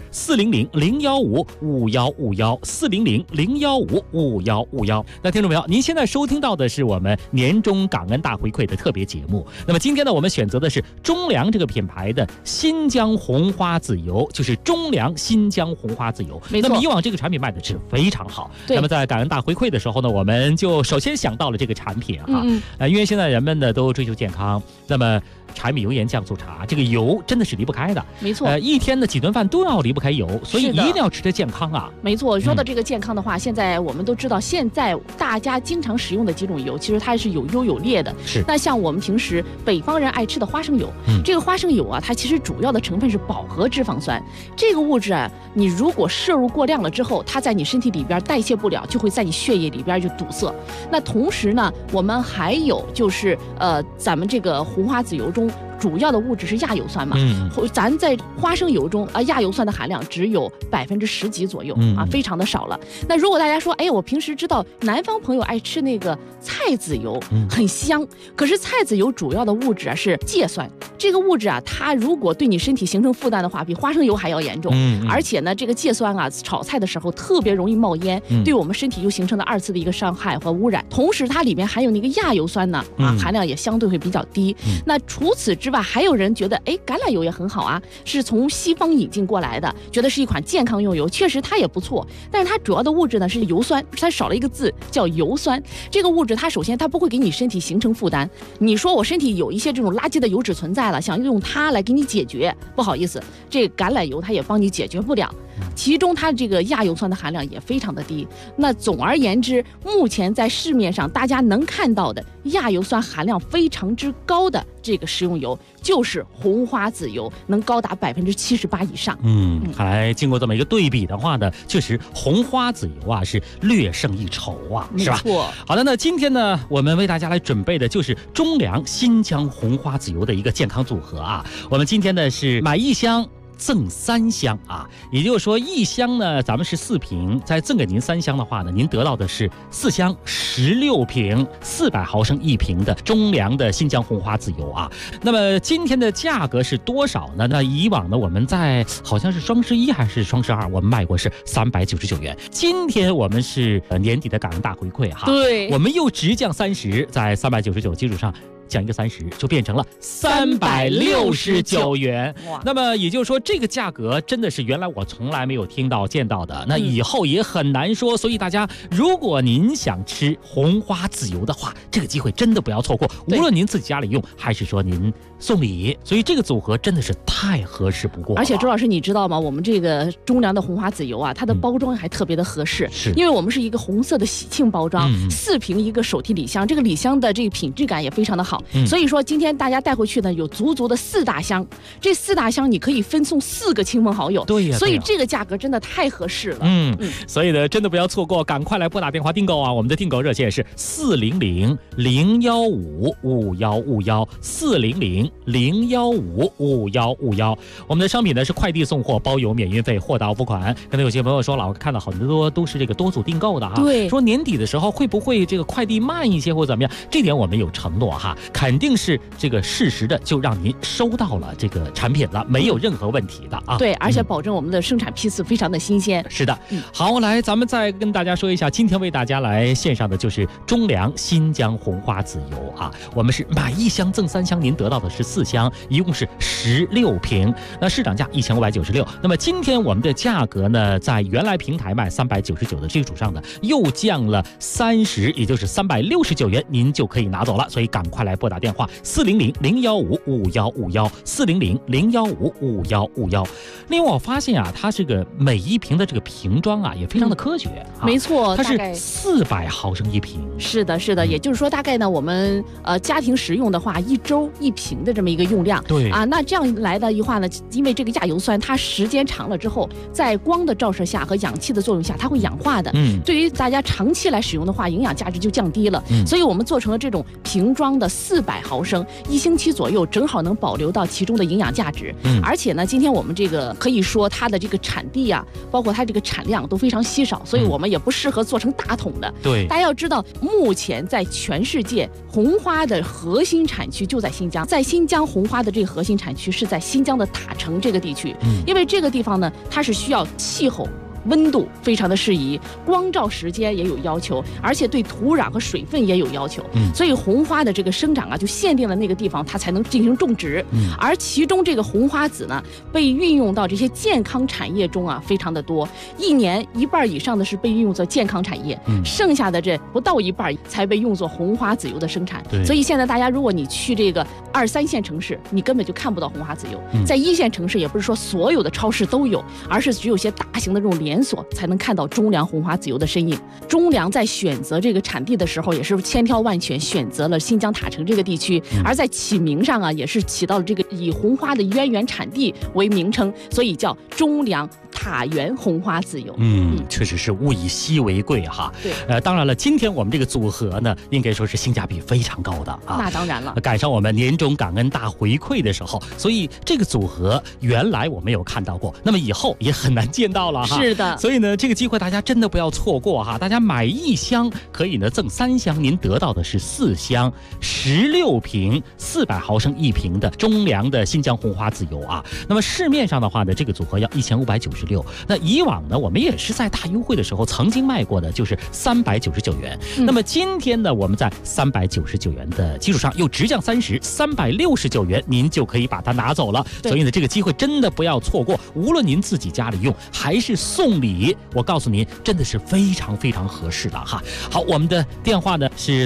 400-015-5151，400-015-5151。那听众朋友，您现在收听到的是我们年终感恩大回馈的特别节目。那么今天呢，我们选择的是中粮这个品牌的新疆红花籽油，就是中粮新疆红花籽油。 没错。 那么以往这个产品卖的是非常好。那么在感恩大回馈的时候呢，我们就首先想到了这个产品因为现在人们呢都追求健康，那么柴米油盐酱醋茶，这个油真的是离不开的。 没错， 一天的几顿饭都要离不开油，所以一定要吃得健康啊。 没错，说到这个健康的话，现在我们都知道，现在大家经常使用的几种油，其实它是有优有劣的。 是。 那像我们平时北方人爱吃的花生油，这个花生油它其实主要的成分是饱和脂肪酸。这个物质你如果摄入过量了之后，它在你身体里边代谢不了，就会在你血液里边就堵塞。那同时呢，我们还有就是咱们这个红花籽油中主要的物质是亚油酸嘛，咱在花生油中亚油酸的含量只有10%几左右非常的少了。那如果大家说，我平时知道南方朋友爱吃那个菜籽油，很香，可是菜籽油主要的物质是芥酸，这个物质它如果对你身体形成负担的话，比花生油还要严重。而且呢，这个芥酸炒菜的时候特别容易冒烟，对我们身体又形成了2次的一个伤害和污染。同时它里面含有那个亚油酸呢，含量也相对会比较低。那除此之外，还有人觉得橄榄油也很好啊，是从西方引进过来的，觉得是一款健康用油，确实它也不错。但是它主要的物质呢是油酸，它少了一个字叫油酸。这个物质它首先它不会给你身体形成负担，你说我身体有一些这种垃圾的油脂存在了，想用它来给你解决，不好意思，这橄榄油它也帮你解决不了。其中它这个亚油酸的含量也非常的低。那总而言之，目前在市面上大家能看到的亚油酸含量非常之高的这个食用油，就是红花籽油，能高达78%以上。 看来经过这么一个对比的话呢，确实红花籽油是略胜一筹是吧？ 没错。 好的，那今天呢，我们为大家来准备的就是中粮新疆红花籽油的一个健康组合我们今天呢是买1箱赠3箱也就是说1箱呢咱们是4瓶，再赠给您3箱的话呢，您得到的是4箱16瓶400毫升1瓶的中粮的新疆红花籽油那么今天的价格是多少呢？那以往呢我们在好像是双11还是双12，我们卖过是399元。今天我们是年底的感恩大回馈对， 我们又直降30，在399基础上降一个30，就变成了369元。那么也就是说，这个价格真的是原来我从来没有听到见到的，那以后也很难说。所以大家，如果您想吃红花籽油的话，这个机会真的不要错过。无论您自己家里用，还是说您送礼，所以这个组合真的是太合适不过了。 而且周老师，你知道吗？我们这个中粮的红花籽油啊，它的包装还特别的合适，因为我们是一个红色的喜庆包装，4瓶一个手提礼箱，这个礼箱的这个品质感也非常的好。所以说今天大家带回去呢，有足足的4大箱，这4大箱你可以分送4个亲朋好友。 对呀， 所以这个价格真的太合适了。 所以呢，真的不要错过，赶快来拨打电话订购啊！我们的订购热线是400-015-5151，400-015-5151。我们的商品呢是快递送货，包邮免运费，货到付款。可能有些朋友说了，我看到很多都是这个多组订购的哈， 对， 说年底的时候会不会这个快递慢一些或怎么样？这点我们有承诺哈，肯定是这个适时的就让您收到了这个产品了，没有任何问题的啊。 对，而且保证我们的生产批次非常的新鲜。 是的，好，来咱们再跟大家说一下，今天为大家来献上的就是中粮新疆红花籽油啊，我们是买1箱赠3箱，您得到的是4箱，一共是16瓶，那市场价1596。那么今天我们的价格呢，在原来平台卖399的基础上呢，又降了30，也就是369元，您就可以拿走了。所以赶快来拨打电话400-015-5151，400-015-5151。另外我发现啊，它这个每一瓶的这个瓶装啊，也非常的科学。 没错， 它是400毫升1瓶。 是的，是的，也就是说大概呢，我们家庭食用的话，1周1瓶的这么一个用量。 对啊，那这样来的话呢，因为这个亚油酸它时间长了之后，在光的照射下和氧气的作用下，它会氧化的。对于大家长期来使用的话，营养价值就降低了。所以我们做成了这种瓶装的400毫升，1星期左右正好能保留到其中的营养价值。而且呢，今天我们这个可以说它的这个产地啊，包括它这个产量都非常稀少，所以我们也不适合做成大桶的。 对， 大家要知道，目前在全世界红花的核心产区就在新疆，在新疆红花的这个核心产区是在新疆的塔城这个地区，因为这个地方呢，它是需要气候温度非常的适宜，光照时间也有要求，而且对土壤和水分也有要求。所以红花的这个生长啊，就限定了那个地方它才能进行种植。而其中这个红花籽呢，被运用到这些健康产业中啊，非常的多。1年1半以上的是被运用作健康产业，剩下的这不到1半才被用作红花籽油的生产。所以现在大家如果你去这个2、3线城市，你根本就看不到红花籽油。在1线城市，也不是说所有的超市都有，而是只有些大型的这种连锁才能看到中粮红花籽油的身影。中粮在选择这个产地的时候，也是千挑万选选择了新疆塔城这个地区，而在起名上啊，也是起到了这个以红花的渊源产地为名称，所以叫中粮塔源红花籽油。 确实是物以稀为贵哈。 对， 当然了，今天我们这个组合呢，应该说是性价比非常高的啊。 那当然了， 赶上我们年终感恩大回馈的时候，所以这个组合原来我没有看到过，那么以后也很难见到了哈。 是的， 所以呢，这个机会大家真的不要错过哈。大家买1箱可以呢赠3箱，您得到的是4箱16瓶400毫升1瓶的中粮的新疆红花籽油啊。那么市面上的话呢，这个组合要1596。那以往呢，我们也是在大优惠的时候曾经卖过的，就是399元。那么今天呢，我们在399元的基础上又直降30，369元，您就可以把它拿走了。所以呢，这个机会真的不要错过，无论您自己家里用还是送礼，我告诉您，真的是非常非常合适的哈。好，我们的电话呢是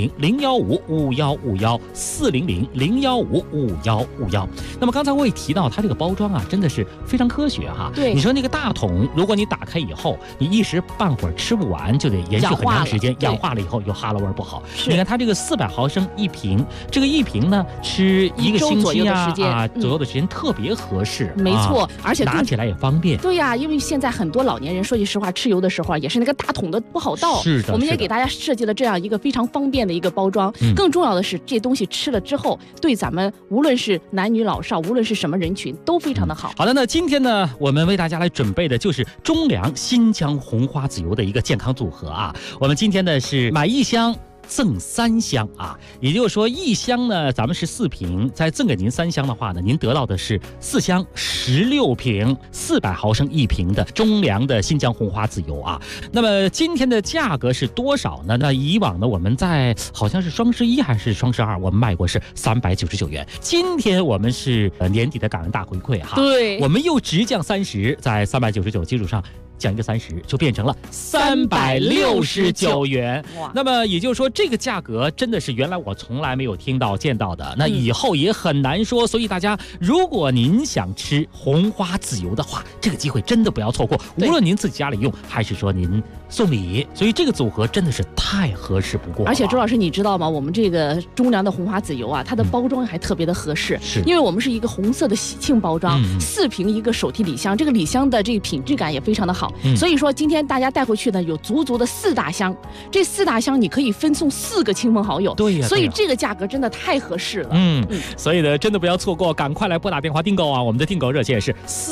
400-015-5151，400-015-5151。那么刚才我也提到，它这个包装啊，真的是非常科学哈。 对， 你说那个大桶，如果你打开以后，你一时半会儿吃不完，就得延续很长时间，氧化了以后又哈喇味儿不好。你看它这个400毫升1瓶，这个1瓶呢吃1个星期左右的时间特别合适。 没错，而且拿起来也方便。 对呀，因为现在很多老年人说句实话，吃油的时候啊，也是那个大桶的不好倒。 是的， 我们也给大家设计了这样一个非常方便的一个包装。更重要的是，这东西吃了之后，对咱们无论是男女老少，无论是什么人群，都非常的好。 好的，那今天呢，我们为大家来准备的就是中粮新疆红花籽油的一个健康组合啊。我们今天呢是买1箱赠3箱啊，也就是说1箱呢咱们是4瓶，再赠给您3箱的话呢，您得到的是4箱16瓶400毫升1瓶的中粮的新疆红花籽油啊。那么今天的价格是多少呢？那以往呢我们在好像是双十1还是双十2，我们卖过是399元。今天我们是年底的感恩大回馈哈， 对， 我们又直降30，在399基础上降一个30，就变成了369元。那么也就是说，这个价格真的是原来我从来没有听到见到的，那以后也很难说。所以大家，如果您想吃红花籽油的话，这个机会真的不要错过。无论您自己家里用，还是说您送礼，所以这个组合真的是太合适不过了。 而且周老师，你知道吗？我们这个中粮的红花籽油啊，它的包装还特别的合适， 是因为我们是一个红色的喜庆包装，4瓶一个手提礼箱，这个礼箱的这个品质感也非常的好。所以说今天大家带回去呢，有足足的4大箱，这4大箱你可以分送4个亲朋好友。 对呀， 所以这个价格真的太合适了。 所以呢，真的不要错过，赶快来拨打电话订购啊！我们的订购热线是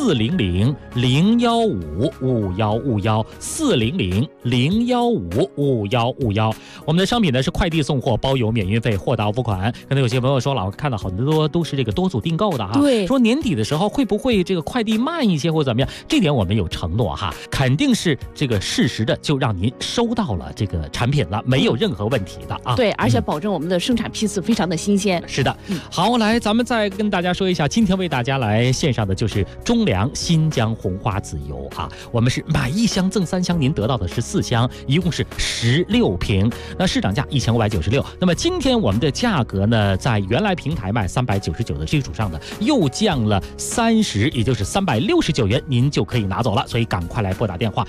400-015-5151，400-015-5151。我们的商品呢是快递送货，包邮免运费，货到付款。可能有些朋友说了，我看到很多都是这个多组订购的哈， 对， 说年底的时候会不会这个快递慢一些或怎么样？这点我们有承诺哈，肯定是这个适时的就让您收到了这个产品了，没有任何问题的啊。 对，而且保证我们的生产批次非常的新鲜。 是的，好，来咱们再跟大家说一下，今天为大家来线上的就是中粮新疆红花籽油啊，我们是买1箱赠3箱，您得到的是4箱，一共是16瓶，那市场价1596。那么今天我们的价格呢，在原来平台卖399的基础上呢，又降了30，也就是369元，您就可以拿走了。所以赶快来拨打电话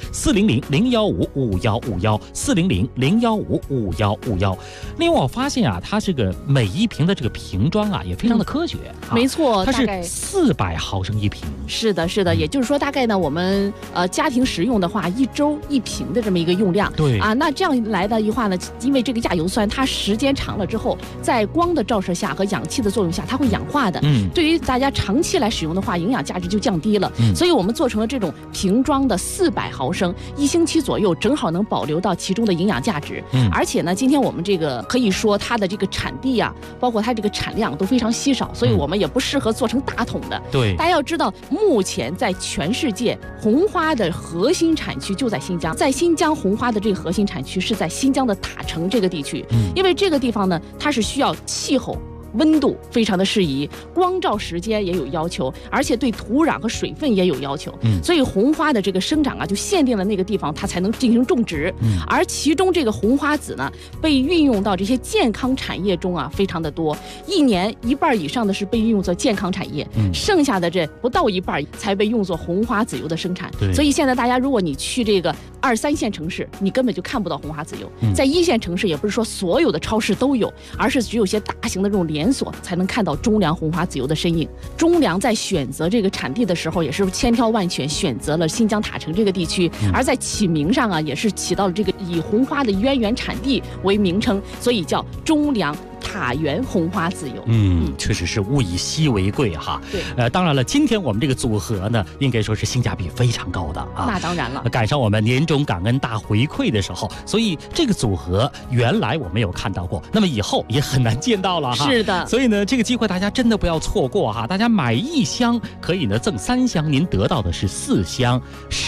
400-015-5151，400-015-5151。另外我发现啊，它这个每一瓶的这个瓶装啊，也非常的科学。 没错， 它是400毫升1瓶。 是的，是的，也就是说大概呢，我们家庭食用的话，1周1瓶的这么一个用量。 对啊，那这样来的话呢，因为这个亚油酸它时间长了之后，在光的照射下和氧气的作用下，它会氧化的。对于大家长期来使用的话，营养价值就降低了。所以我们做成了这种瓶装的400毫升，1星期左右正好能保留到其中的营养价值。而且呢，今天我们这个可以说它的这个产地啊，包括它这个产量都非常稀少，所以我们也不适合做成大桶的。 对， 大家要知道，目前在全世界红花的核心产区就在新疆，在新疆红花的这个核心产区是在新疆的塔城这个地区，因为这个地方呢，它是需要气候温度非常的适宜，光照时间也有要求，而且对土壤和水分也有要求。所以红花的这个生长啊，就限定了那个地方它才能进行种植。而其中这个红花籽呢，被运用到这些健康产业中啊，非常的多。1年1半以上的是被运用作健康产业，剩下的这不到1半才被用作红花籽油的生产。所以现在大家如果你去这个2、3线城市，你根本就看不到红花籽油。在1线城市，也不是说所有的超市都有，而是只有些大型的这种连锁才能看到中粮红花籽油的身影。中粮在选择这个产地的时候，也是千挑万选选择了新疆塔城这个地区，而在起名上啊，也是起到了这个以红花的渊源产地为名称，所以叫中粮塔源红花籽油。 确实是物以稀为贵哈。 对， 当然了，今天我们这个组合呢，应该说是性价比非常高的啊。 那当然了， 赶上我们年终感恩大回馈的时候，所以这个组合原来我没有看到过，那么以后也很难见到了哈。 是的， 所以呢，这个机会大家真的不要错过哈。大家买1箱可以呢赠3箱，您得到的是4箱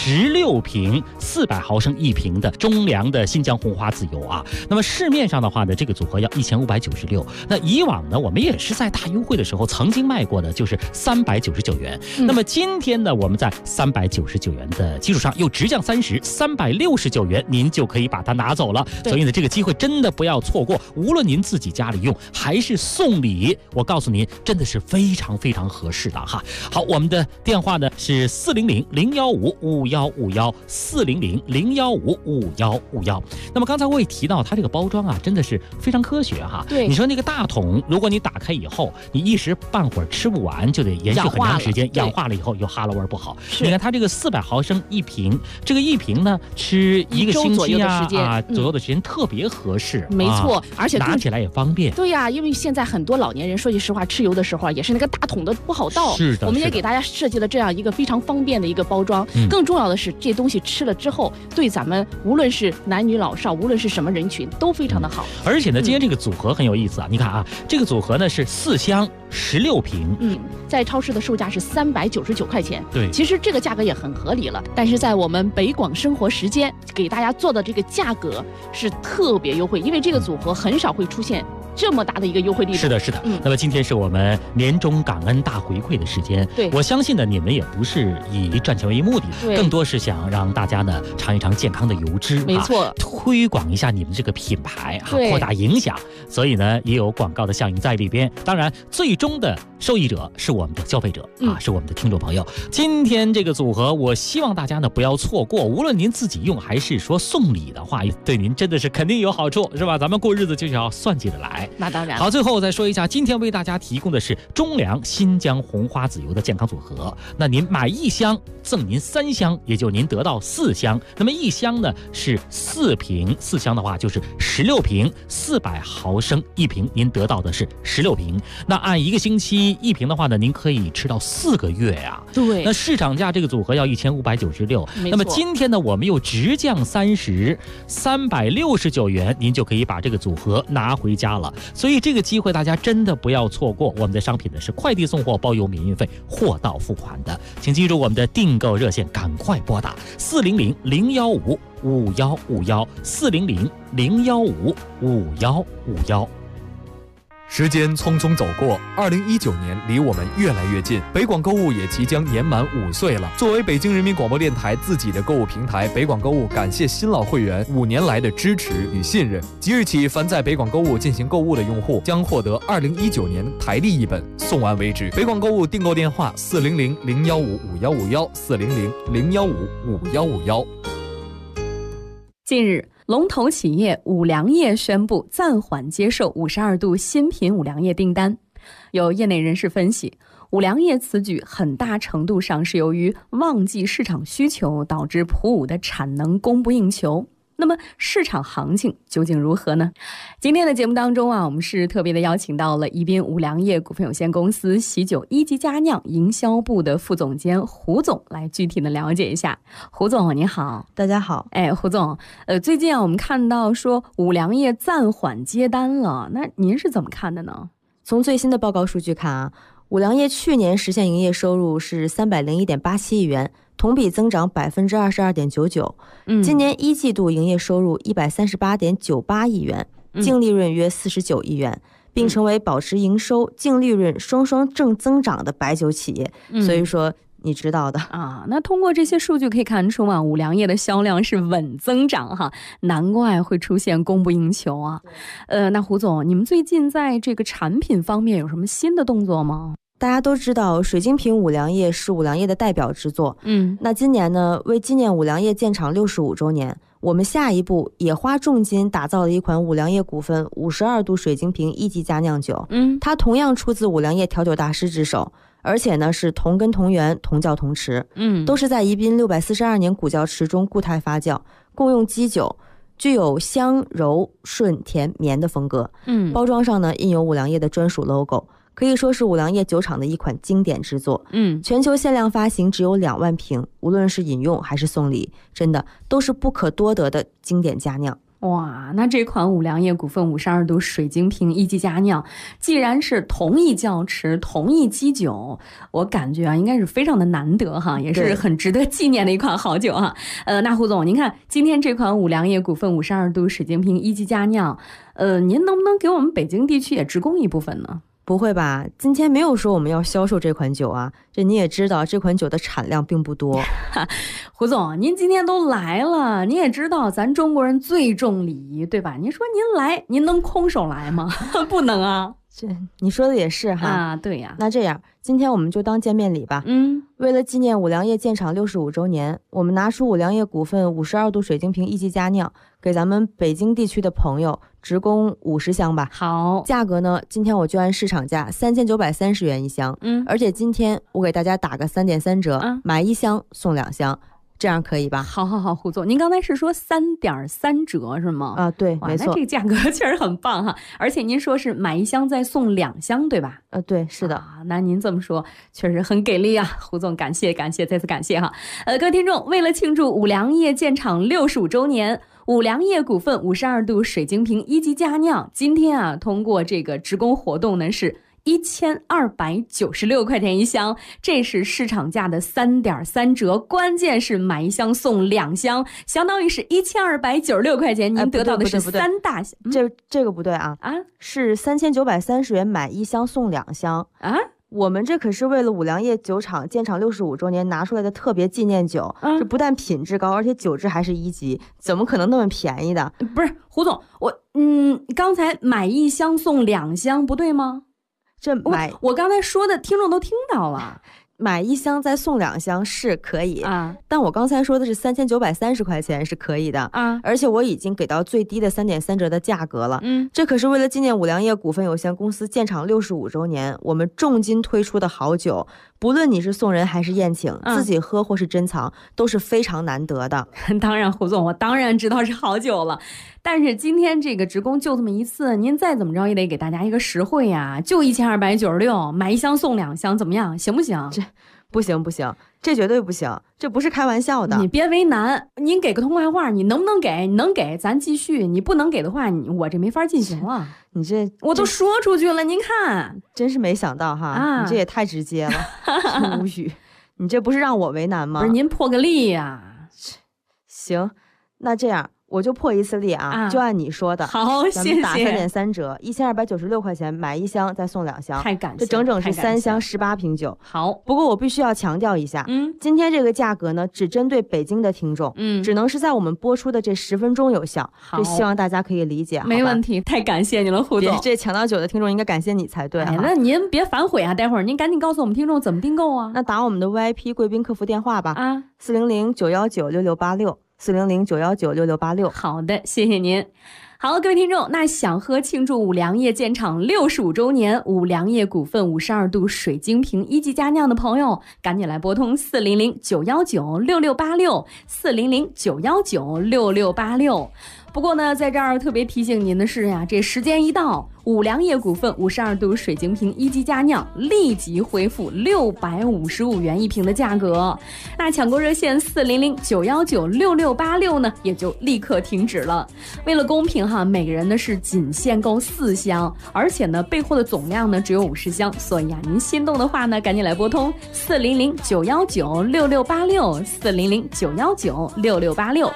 16瓶400毫升1瓶的中粮的新疆红花籽油啊。那么市面上的话呢，这个组合要1596。那以往呢，我们也是在大优惠的时候曾经卖过的，就是399元。那么今天呢，我们在399元的基础上又直降30，369元，您就可以把它拿走了。所以呢，这个机会真的不要错过，无论您自己家里用还是送礼，我告诉您，真的是非常非常合适的哈。好，我们的电话呢是400-015-5151，400-015-5151。那么刚才我也提到，它这个包装啊，真的是非常科学哈。 对， 你说那个大桶，如果你打开以后，你一时半会儿吃不完，就得延续很长时间，氧化了以后又哈喇味不好。你看它这个400毫升一瓶，这个一瓶呢吃1个星期左右的时间特别合适。 没错，而且拿起来也方便。 对呀，因为现在很多老年人说句实话，吃油的时候也是那个大桶的不好倒。 是的， 我们也给大家设计了这样一个非常方便的一个包装。更重要的是，这东西吃了之后，对咱们无论是男女老少，无论是什么人群，都非常的好。 而且呢，今天这个组合很有意思啊！你看啊，这个组合呢是4箱16瓶， 在超市的售价是399块钱。 对， 其实这个价格也很合理了。但是在我们北广生活时间给大家做的这个价格是特别优惠，因为这个组合很少会出现这么大的一个优惠力度。 是的，是的。那么今天是我们年终感恩大回馈的时间。 对， 我相信呢，你们也不是以赚钱为目的，更多是想让大家呢尝一尝健康的油脂， 没错， 推广一下你们这个品牌扩大影响。所以呢，也有广告的效应在里边。当然，最终的受益者是我们的消费者是我们的听众朋友。今天这个组合，我希望大家呢不要错过，无论您自己用还是说送礼的话，对您真的是肯定有好处，是吧？咱们过日子就要算计得来。 那当然。 好，最后我再说一下，今天为大家提供的是中粮新疆红花籽油的健康组合。那您买1箱赠您3箱，也就您得到4箱。那么1箱呢是4瓶，4箱的话就是16瓶，400毫升一瓶，您得到的是16瓶。那按1个星期1瓶的话呢，您可以吃到4个月呀。 对。 那市场价这个组合要1596，那么今天呢我们又直降30，369元，您就可以把这个组合拿回家了。所以这个机会大家真的不要错过。我们的商品呢是快递送货，包邮免运费，货到付款的。请记住我们的订购热线，赶快拨打400-015-5151，400-015-5151。 时间匆匆走过，2019年离我们越来越近，北广购物也即将年满5岁了。作为北京人民广播电台自己的购物平台，北广购物感谢新老会员5年来的支持与信任。即日起，凡在北广购物进行购物的用户将获得2019年台历一本，送完为止。北广购物订购电话：400-015-5151，400-015-5151。 近日，龙头企业五粮液宣布暂缓接受52度新品五粮液订单。有业内人士分析，五粮液此举很大程度上是由于旺季市场需求导致普五的产能供不应求。那么市场行情究竟如何呢？今天的节目当中我们是特别的邀请到了宜宾五粮液股份有限公司喜酒一级佳酿营销部的副总监胡总来具体的了解一下。胡总你好。 大家好。 胡总，最近我们看到说五粮液暂缓接单了，那您是怎么看的呢？ 从最新的报告数据看五粮液去年实现营业收入是301.87亿元，同比增长22.99%。今年1季度营业收入138.98亿元，净利润约49亿元，并成为保持营收、净利润双双正增长的白酒企业。所以说你知道的那通过这些数据可以看出五粮液的销量是稳增长难怪会出现供不应求那胡总，你们最近在这个产品方面有什么新的动作吗？ 大家都知道水晶瓶五粮液是五粮液的代表之作。那今年呢，为纪念五粮液建厂65周年，我们下一步也花重金打造了一款五粮液股份52度水晶瓶一级佳酿酒。它同样出自五粮液调酒大师之手，而且呢是同根同源同窖同池，都是在宜宾642年古窖池中固态发酵，共用基酒，具有香柔顺甜绵的风格。包装上呢印有五粮液的专属 logo，可以说是五粮液酒厂的一款经典之作。全球限量发行只有2万瓶，无论是饮用还是送礼，真的都是不可多得的经典佳酿。 哇，那这款五粮液股份52度水晶瓶一级佳酿，既然是同一窖池同一基酒，我感觉应该是非常的难得也是很值得纪念的一款好酒那胡总，您看今天这款五粮液股份52度水晶瓶一级佳酿，您能不能给我们北京地区也直供一部分呢？ 不会吧，今天没有说我们要销售这款酒这你也知道这款酒的产量并不多。 胡总，您今天都来了，您也知道咱中国人最重礼仪，对吧？您说您来，您能空手来吗？不能你说的也是哈啊，对呀。 那这样，今天我们就当见面礼吧。为了纪念五粮液建厂65周年，我们拿出五粮液股份52度水晶瓶一级佳酿，给咱们北京地区的朋友直供50箱吧。 好， 价格呢，今天我就按市场价3930元一箱。而且今天我给大家打个3.3折，买1箱送2箱。这样可以吧？ 好，胡总，您刚才是说3.3折是吗？ 啊，对，没错。 那这个价格确实很棒哈，而且您说是买1箱再送2箱，对吧？ 对，是的。 那您这么说确实很给力啊，胡总，感谢，再次感谢哈。各位听众，为了庆祝五粮液建厂65周年，五粮液股份52度水晶瓶一级佳酿，今天啊，通过这个直供活动呢是1296块钱一箱，这是市场价的3.3折，关键是买1箱送2箱，相当于是1296块钱，您得到的是3大箱。 这个不对啊，是3930元买1箱送2箱啊。我们这可是为了五粮液酒厂建厂65周年拿出来的特别纪念酒，这不但品质高，而且酒质还是1级，怎么可能那么便宜的？ 不是，胡总，刚才买1箱送2箱不对吗？我刚才说的听众都听到了， 买1箱再送2箱是可以啊，但我刚才说的是3930块钱是可以的啊，而且我已经给到最低的3.3折的价格了。这可是为了纪念五粮液股份有限公司建厂65周年，我们重金推出的好酒，不论你是送人还是宴请，自己喝或是珍藏，都是非常难得的。 当然，胡总，我当然知道是好酒了。但是今天这个直供就这么一次，您再怎么着也得给大家一个实惠呀，就1296，买1箱送2箱，怎么样？行不行？ 这不行，这绝对不行，这不是开玩笑的。 你别为难，您给个通快话，你能不能给？你能给咱继续，你不能给的话，我这没法进行了。 你这我都说出去了，您看， 真是没想到哈，你这也太直接了，无语。你这不是让我为难吗？ 不是，您破个例呀。 行，那这样。我就破一次例啊，就按你说的。 好，谢谢。 咱们打3.3折，1296块钱买1箱再送2箱， 太感谢， 这整整是3箱18瓶酒。 好， 不过我必须要强调一下，今天这个价格呢，只针对北京的听众，只能是在我们播出的这10分钟有效。这希望大家可以理解。 没问题，太感谢你了，胡总。 这抢到酒的听众应该感谢你才对。 那您别反悔啊，待会儿您赶紧告诉我们听众怎么订购啊。 那打我们的 VIP 贵宾客服电话吧，400-919-6686，400-919-6686。 好的，谢谢您。好，各位听众，那想喝庆祝五粮液建厂65周年五粮液股份52度水晶瓶一级佳酿的朋友，赶紧来拨通400-919-6686，400-919-6686。不过呢，在这儿特别提醒您的是呀，这时间一到，五粮液股份52度水晶瓶一级佳酿立即恢复655元一瓶的价格。那抢购热线400-919-6686呢，也就立刻停止了。为了公平哈，每个人呢是仅限购4箱，而且呢备货的总量呢只有50箱，所以啊，您心动的话呢，赶紧来拨通400-919-6686，400-919-6686。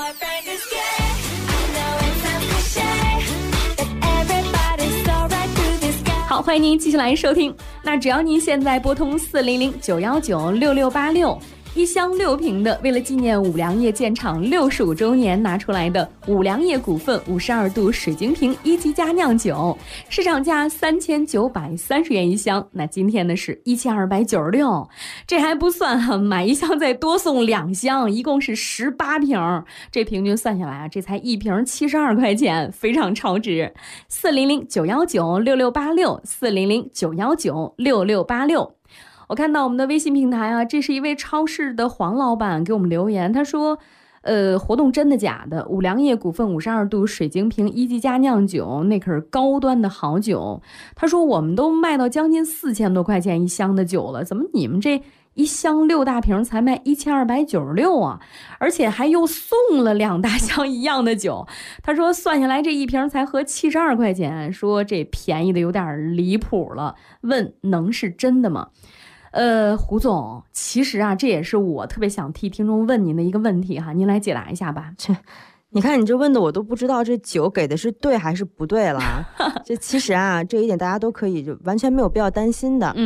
好，欢迎您继续来收听。那只要您现在拨通400-919-6686，一箱6瓶的，为了纪念五粮液建厂65周年拿出来的五粮液股份52度水晶瓶一级佳酿酒，市场价3930元一箱，那今天呢是1296，这还不算哈，买1箱再多送2箱，一共是18瓶，这平均算下来啊，这才1瓶72块钱，非常超值。400-919-6686，400-919-6686。我看到我们的微信平台啊，这是一位超市的黄老板给我们留言，他说活动真的假的？五粮液股份52度水晶瓶一级佳酿酒，那可是高端的好酒。他说我们都卖到将近4000多块钱一箱的酒了，怎么你们这一箱6大瓶才卖1296啊？而且还又送了2大箱一样的酒。他说算下来这一瓶才合72块钱，说这便宜的有点离谱了，问能是真的吗？胡总，其实啊，这也是我特别想替听众问您的一个问题哈，您来解答一下吧。 你看你这问的我都不知道这酒给的是对还是不对了。这其实啊，这一点大家都可以就完全没有必要担心的。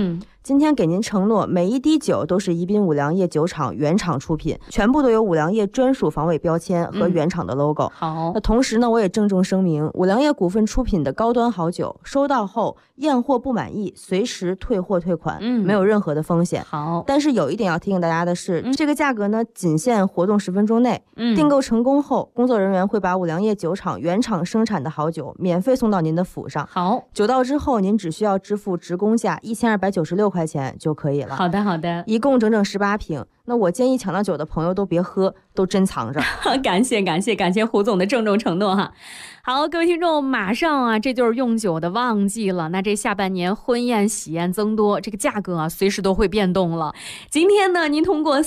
今天给您承诺，每一滴酒都是宜宾五粮液酒厂原厂出品，全部都有五粮液专属防伪标签和原厂的 logo。 好， 那同时呢，我也郑重声明，五粮液股份出品的高端好酒，收到后验货不满意，随时退货退款，没有任何的风险。 好， 但是有一点要提醒大家的是，这个价格呢，仅限活动10分钟内。订购成功后，工作人员会把五粮液酒厂原厂生产的好酒免费送到您的府上。 好， 酒到之后，您只需要支付职工价1296块钱就可以了。 好的，好的， 一共整整18瓶。那我建议抢到酒的朋友都别喝，都珍藏着。 感谢胡总的郑重承诺哈。好，各位听众，马上啊，这就是用酒的旺季了。那这下半年婚宴喜宴增多，这个价格啊，随时都会变动了。今天呢，您通过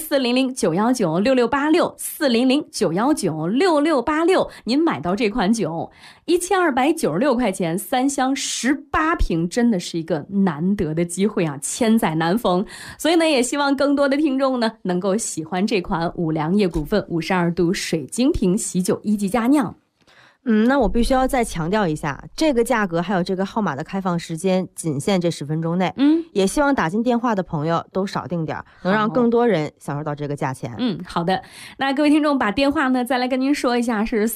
400-919-6686，400-919-6686，您买到这款酒，1296块钱，3箱18瓶，真的是一个难得的机会啊，千载难逢。所以呢，也希望更多的听众呢，能够喜欢这款五粮液股份52度水晶瓶喜酒1级佳酿。 那我必须要再强调一下，这个价格还有这个号码的开放时间仅限这10分钟内。也希望打进电话的朋友都少订点，能让更多人享受到这个价钱。 好的。那各位听众把电话呢再来跟您说一下，是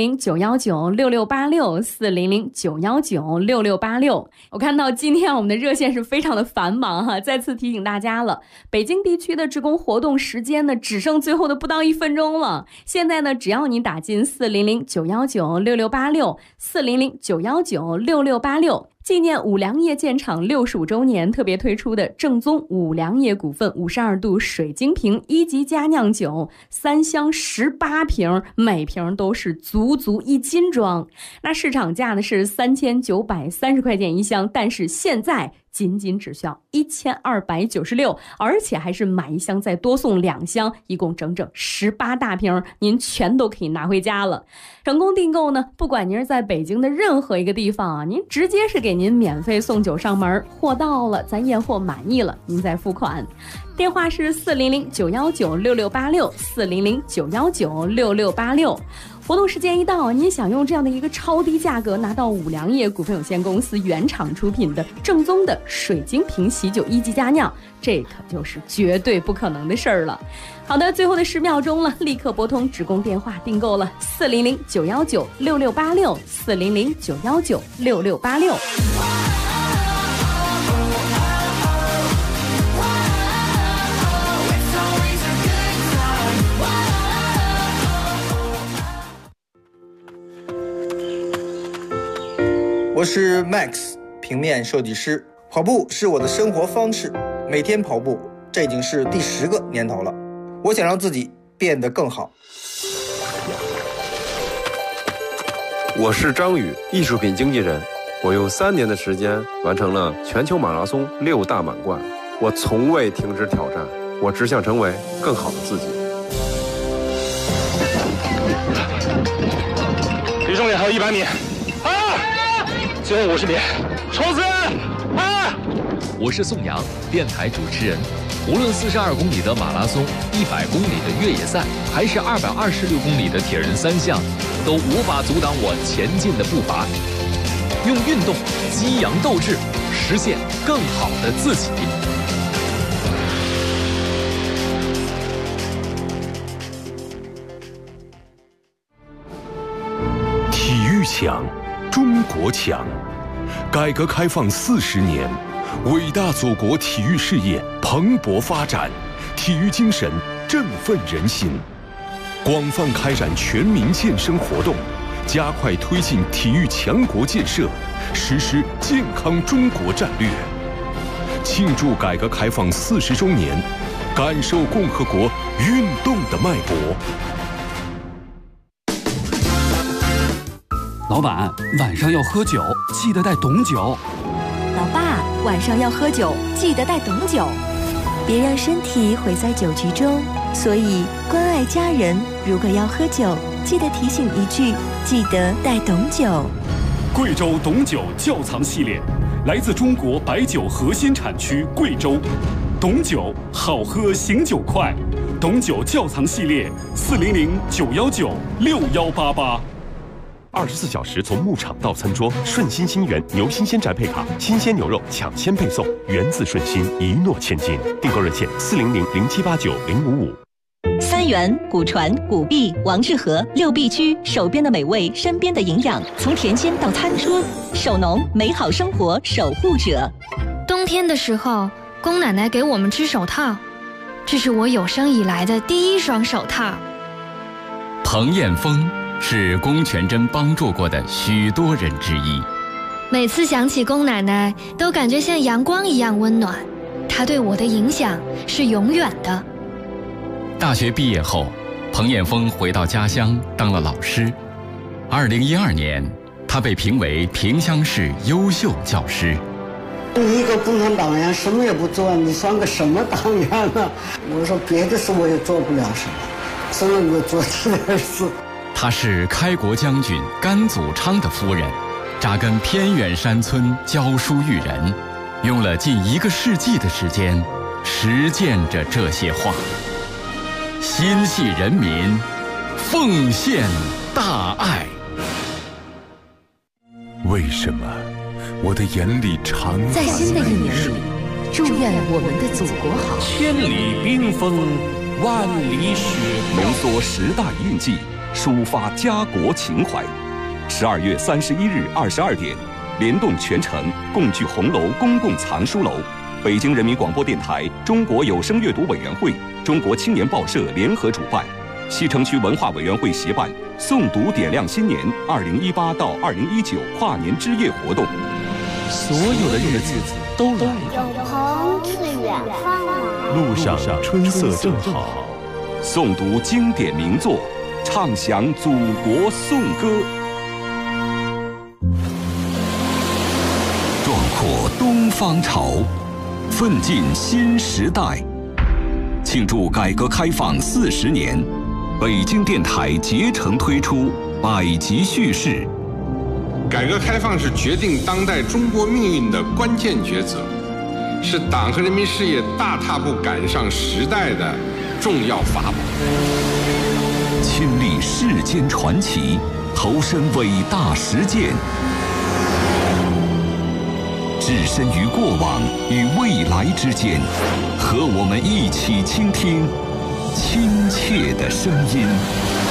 400-919-6686，400-919-6686。我看到今天我们的热线是非常的繁忙哈，再次提醒大家了，北京地区的职工活动时间呢只剩最后的不到1分钟了。现在呢，只要您打进400-919-6686，400-919-6686，纪念五粮液建厂65周年特别推出的正宗五粮液股份52度水晶瓶1级佳酿酒，3箱18瓶，每瓶都是足1斤装。那市场价呢是3930块钱一箱，但是现在仅只需要1296，而且还是买一箱再多送2箱，一共整整18大瓶，您全都可以拿回家了。成功订购呢，不管您是在北京的任何一个地方啊，您直接是给您免费送酒上门，货到了咱验货满意了，您再付款。电话是400-919-6686，400-919-6686。活动时间一到，您想用这样的一个超低价格拿到五粮液股份有限公司原厂出品的正宗的水晶瓶喜酒1级佳酿，这可就是绝对不可能的事儿了。好的，最后的10秒钟了，立刻拨通职工电话订购了400-919-6686， 400-919-6686。 我是 Max， 平面设计师。跑步是我的生活方式，每天跑步，这已经是第10个年头了。我想让自己变得更好。 我是张宇，艺术品经纪人。我用3年的时间完成了全球马拉松6大满贯。我从未停止挑战，我只想成为更好的自己。 离终点还有100米。最后50米，冲刺！ 我是宋阳，电台主持人。无论42公里的马拉松、100公里的越野赛，还是226公里的铁人3项，都无法阻挡我前进的步伐。用运动激扬斗志，实现更好的自己。 体育强。中国强，改革开放40年，伟大祖国体育事业蓬勃发展，体育精神振奋人心。广泛开展全民健身活动，加快推进体育强国建设，实施健康中国战略。庆祝改革开放40周年，感受共和国运动的脉搏。 老板，晚上要喝酒，记得带董酒。 老爸，晚上要喝酒，记得带董酒，别让身体毁在酒局中。所以关爱家人，如果要喝酒，记得提醒一句，记得带董酒。 贵州董酒窖藏系列，来自中国白酒核心产区贵州。董酒好喝，醒酒快。董酒窖藏系列，400-919-6188。 24小时从牧场到餐桌，顺心新源牛新鲜宅配卡，新鲜牛肉抢先配送，源自顺心，一诺千金。订购热线400-0789-055。 三元、古传、古币、王致和6必居，手边的美味，身边的营养，从田间到餐桌，手农美好生活守护者。 冬天的时候，宫奶奶给我们织手套，这是我有生以来的第一双手套。 彭艳峰是龚全珍帮助过的许多人之一。 每次想起龚奶奶，都感觉像阳光一样温暖，她对我的影响是永远的。 大学毕业后，彭艳峰回到家乡当了老师。2012年，他被评为萍乡市优秀教师。 你一个共产党员什么也不做，你算个什么党员呢？我说别的事我也做不了什么，只能够做这点事。 他是开国将军甘祖昌的夫人，扎根偏远山村教书育人，用了近1个世纪的时间，实践着这些话。心系人民，奉献大爱。 为什么我的眼里常在新的一年里，祝愿我们的祖国好。 千里冰封，万里雪飘， 浓缩时代印记，抒发家国情怀。12月31日22点，联动全城共聚红楼公共藏书楼，北京人民广播电台、中国有声阅读委员会、中国青年报社联合主办，西城区文化委员会协办诵读点亮新年2018到2019跨年之夜活动。 所有的日子都来了， 有朋自远方来， 路上春色正好。 诵读经典名作，唱响祖国颂歌，壮阔东方潮，奋进新时代。庆祝改革开放40年，北京电台竭诚推出百集叙事。 改革开放是决定当代中国命运的关键抉择，是党和人民事业大踏步赶上时代的重要法宝。 亲历世间传奇，投身伟大实践，置身于过往与未来之间，和我们一起倾听亲切的声音。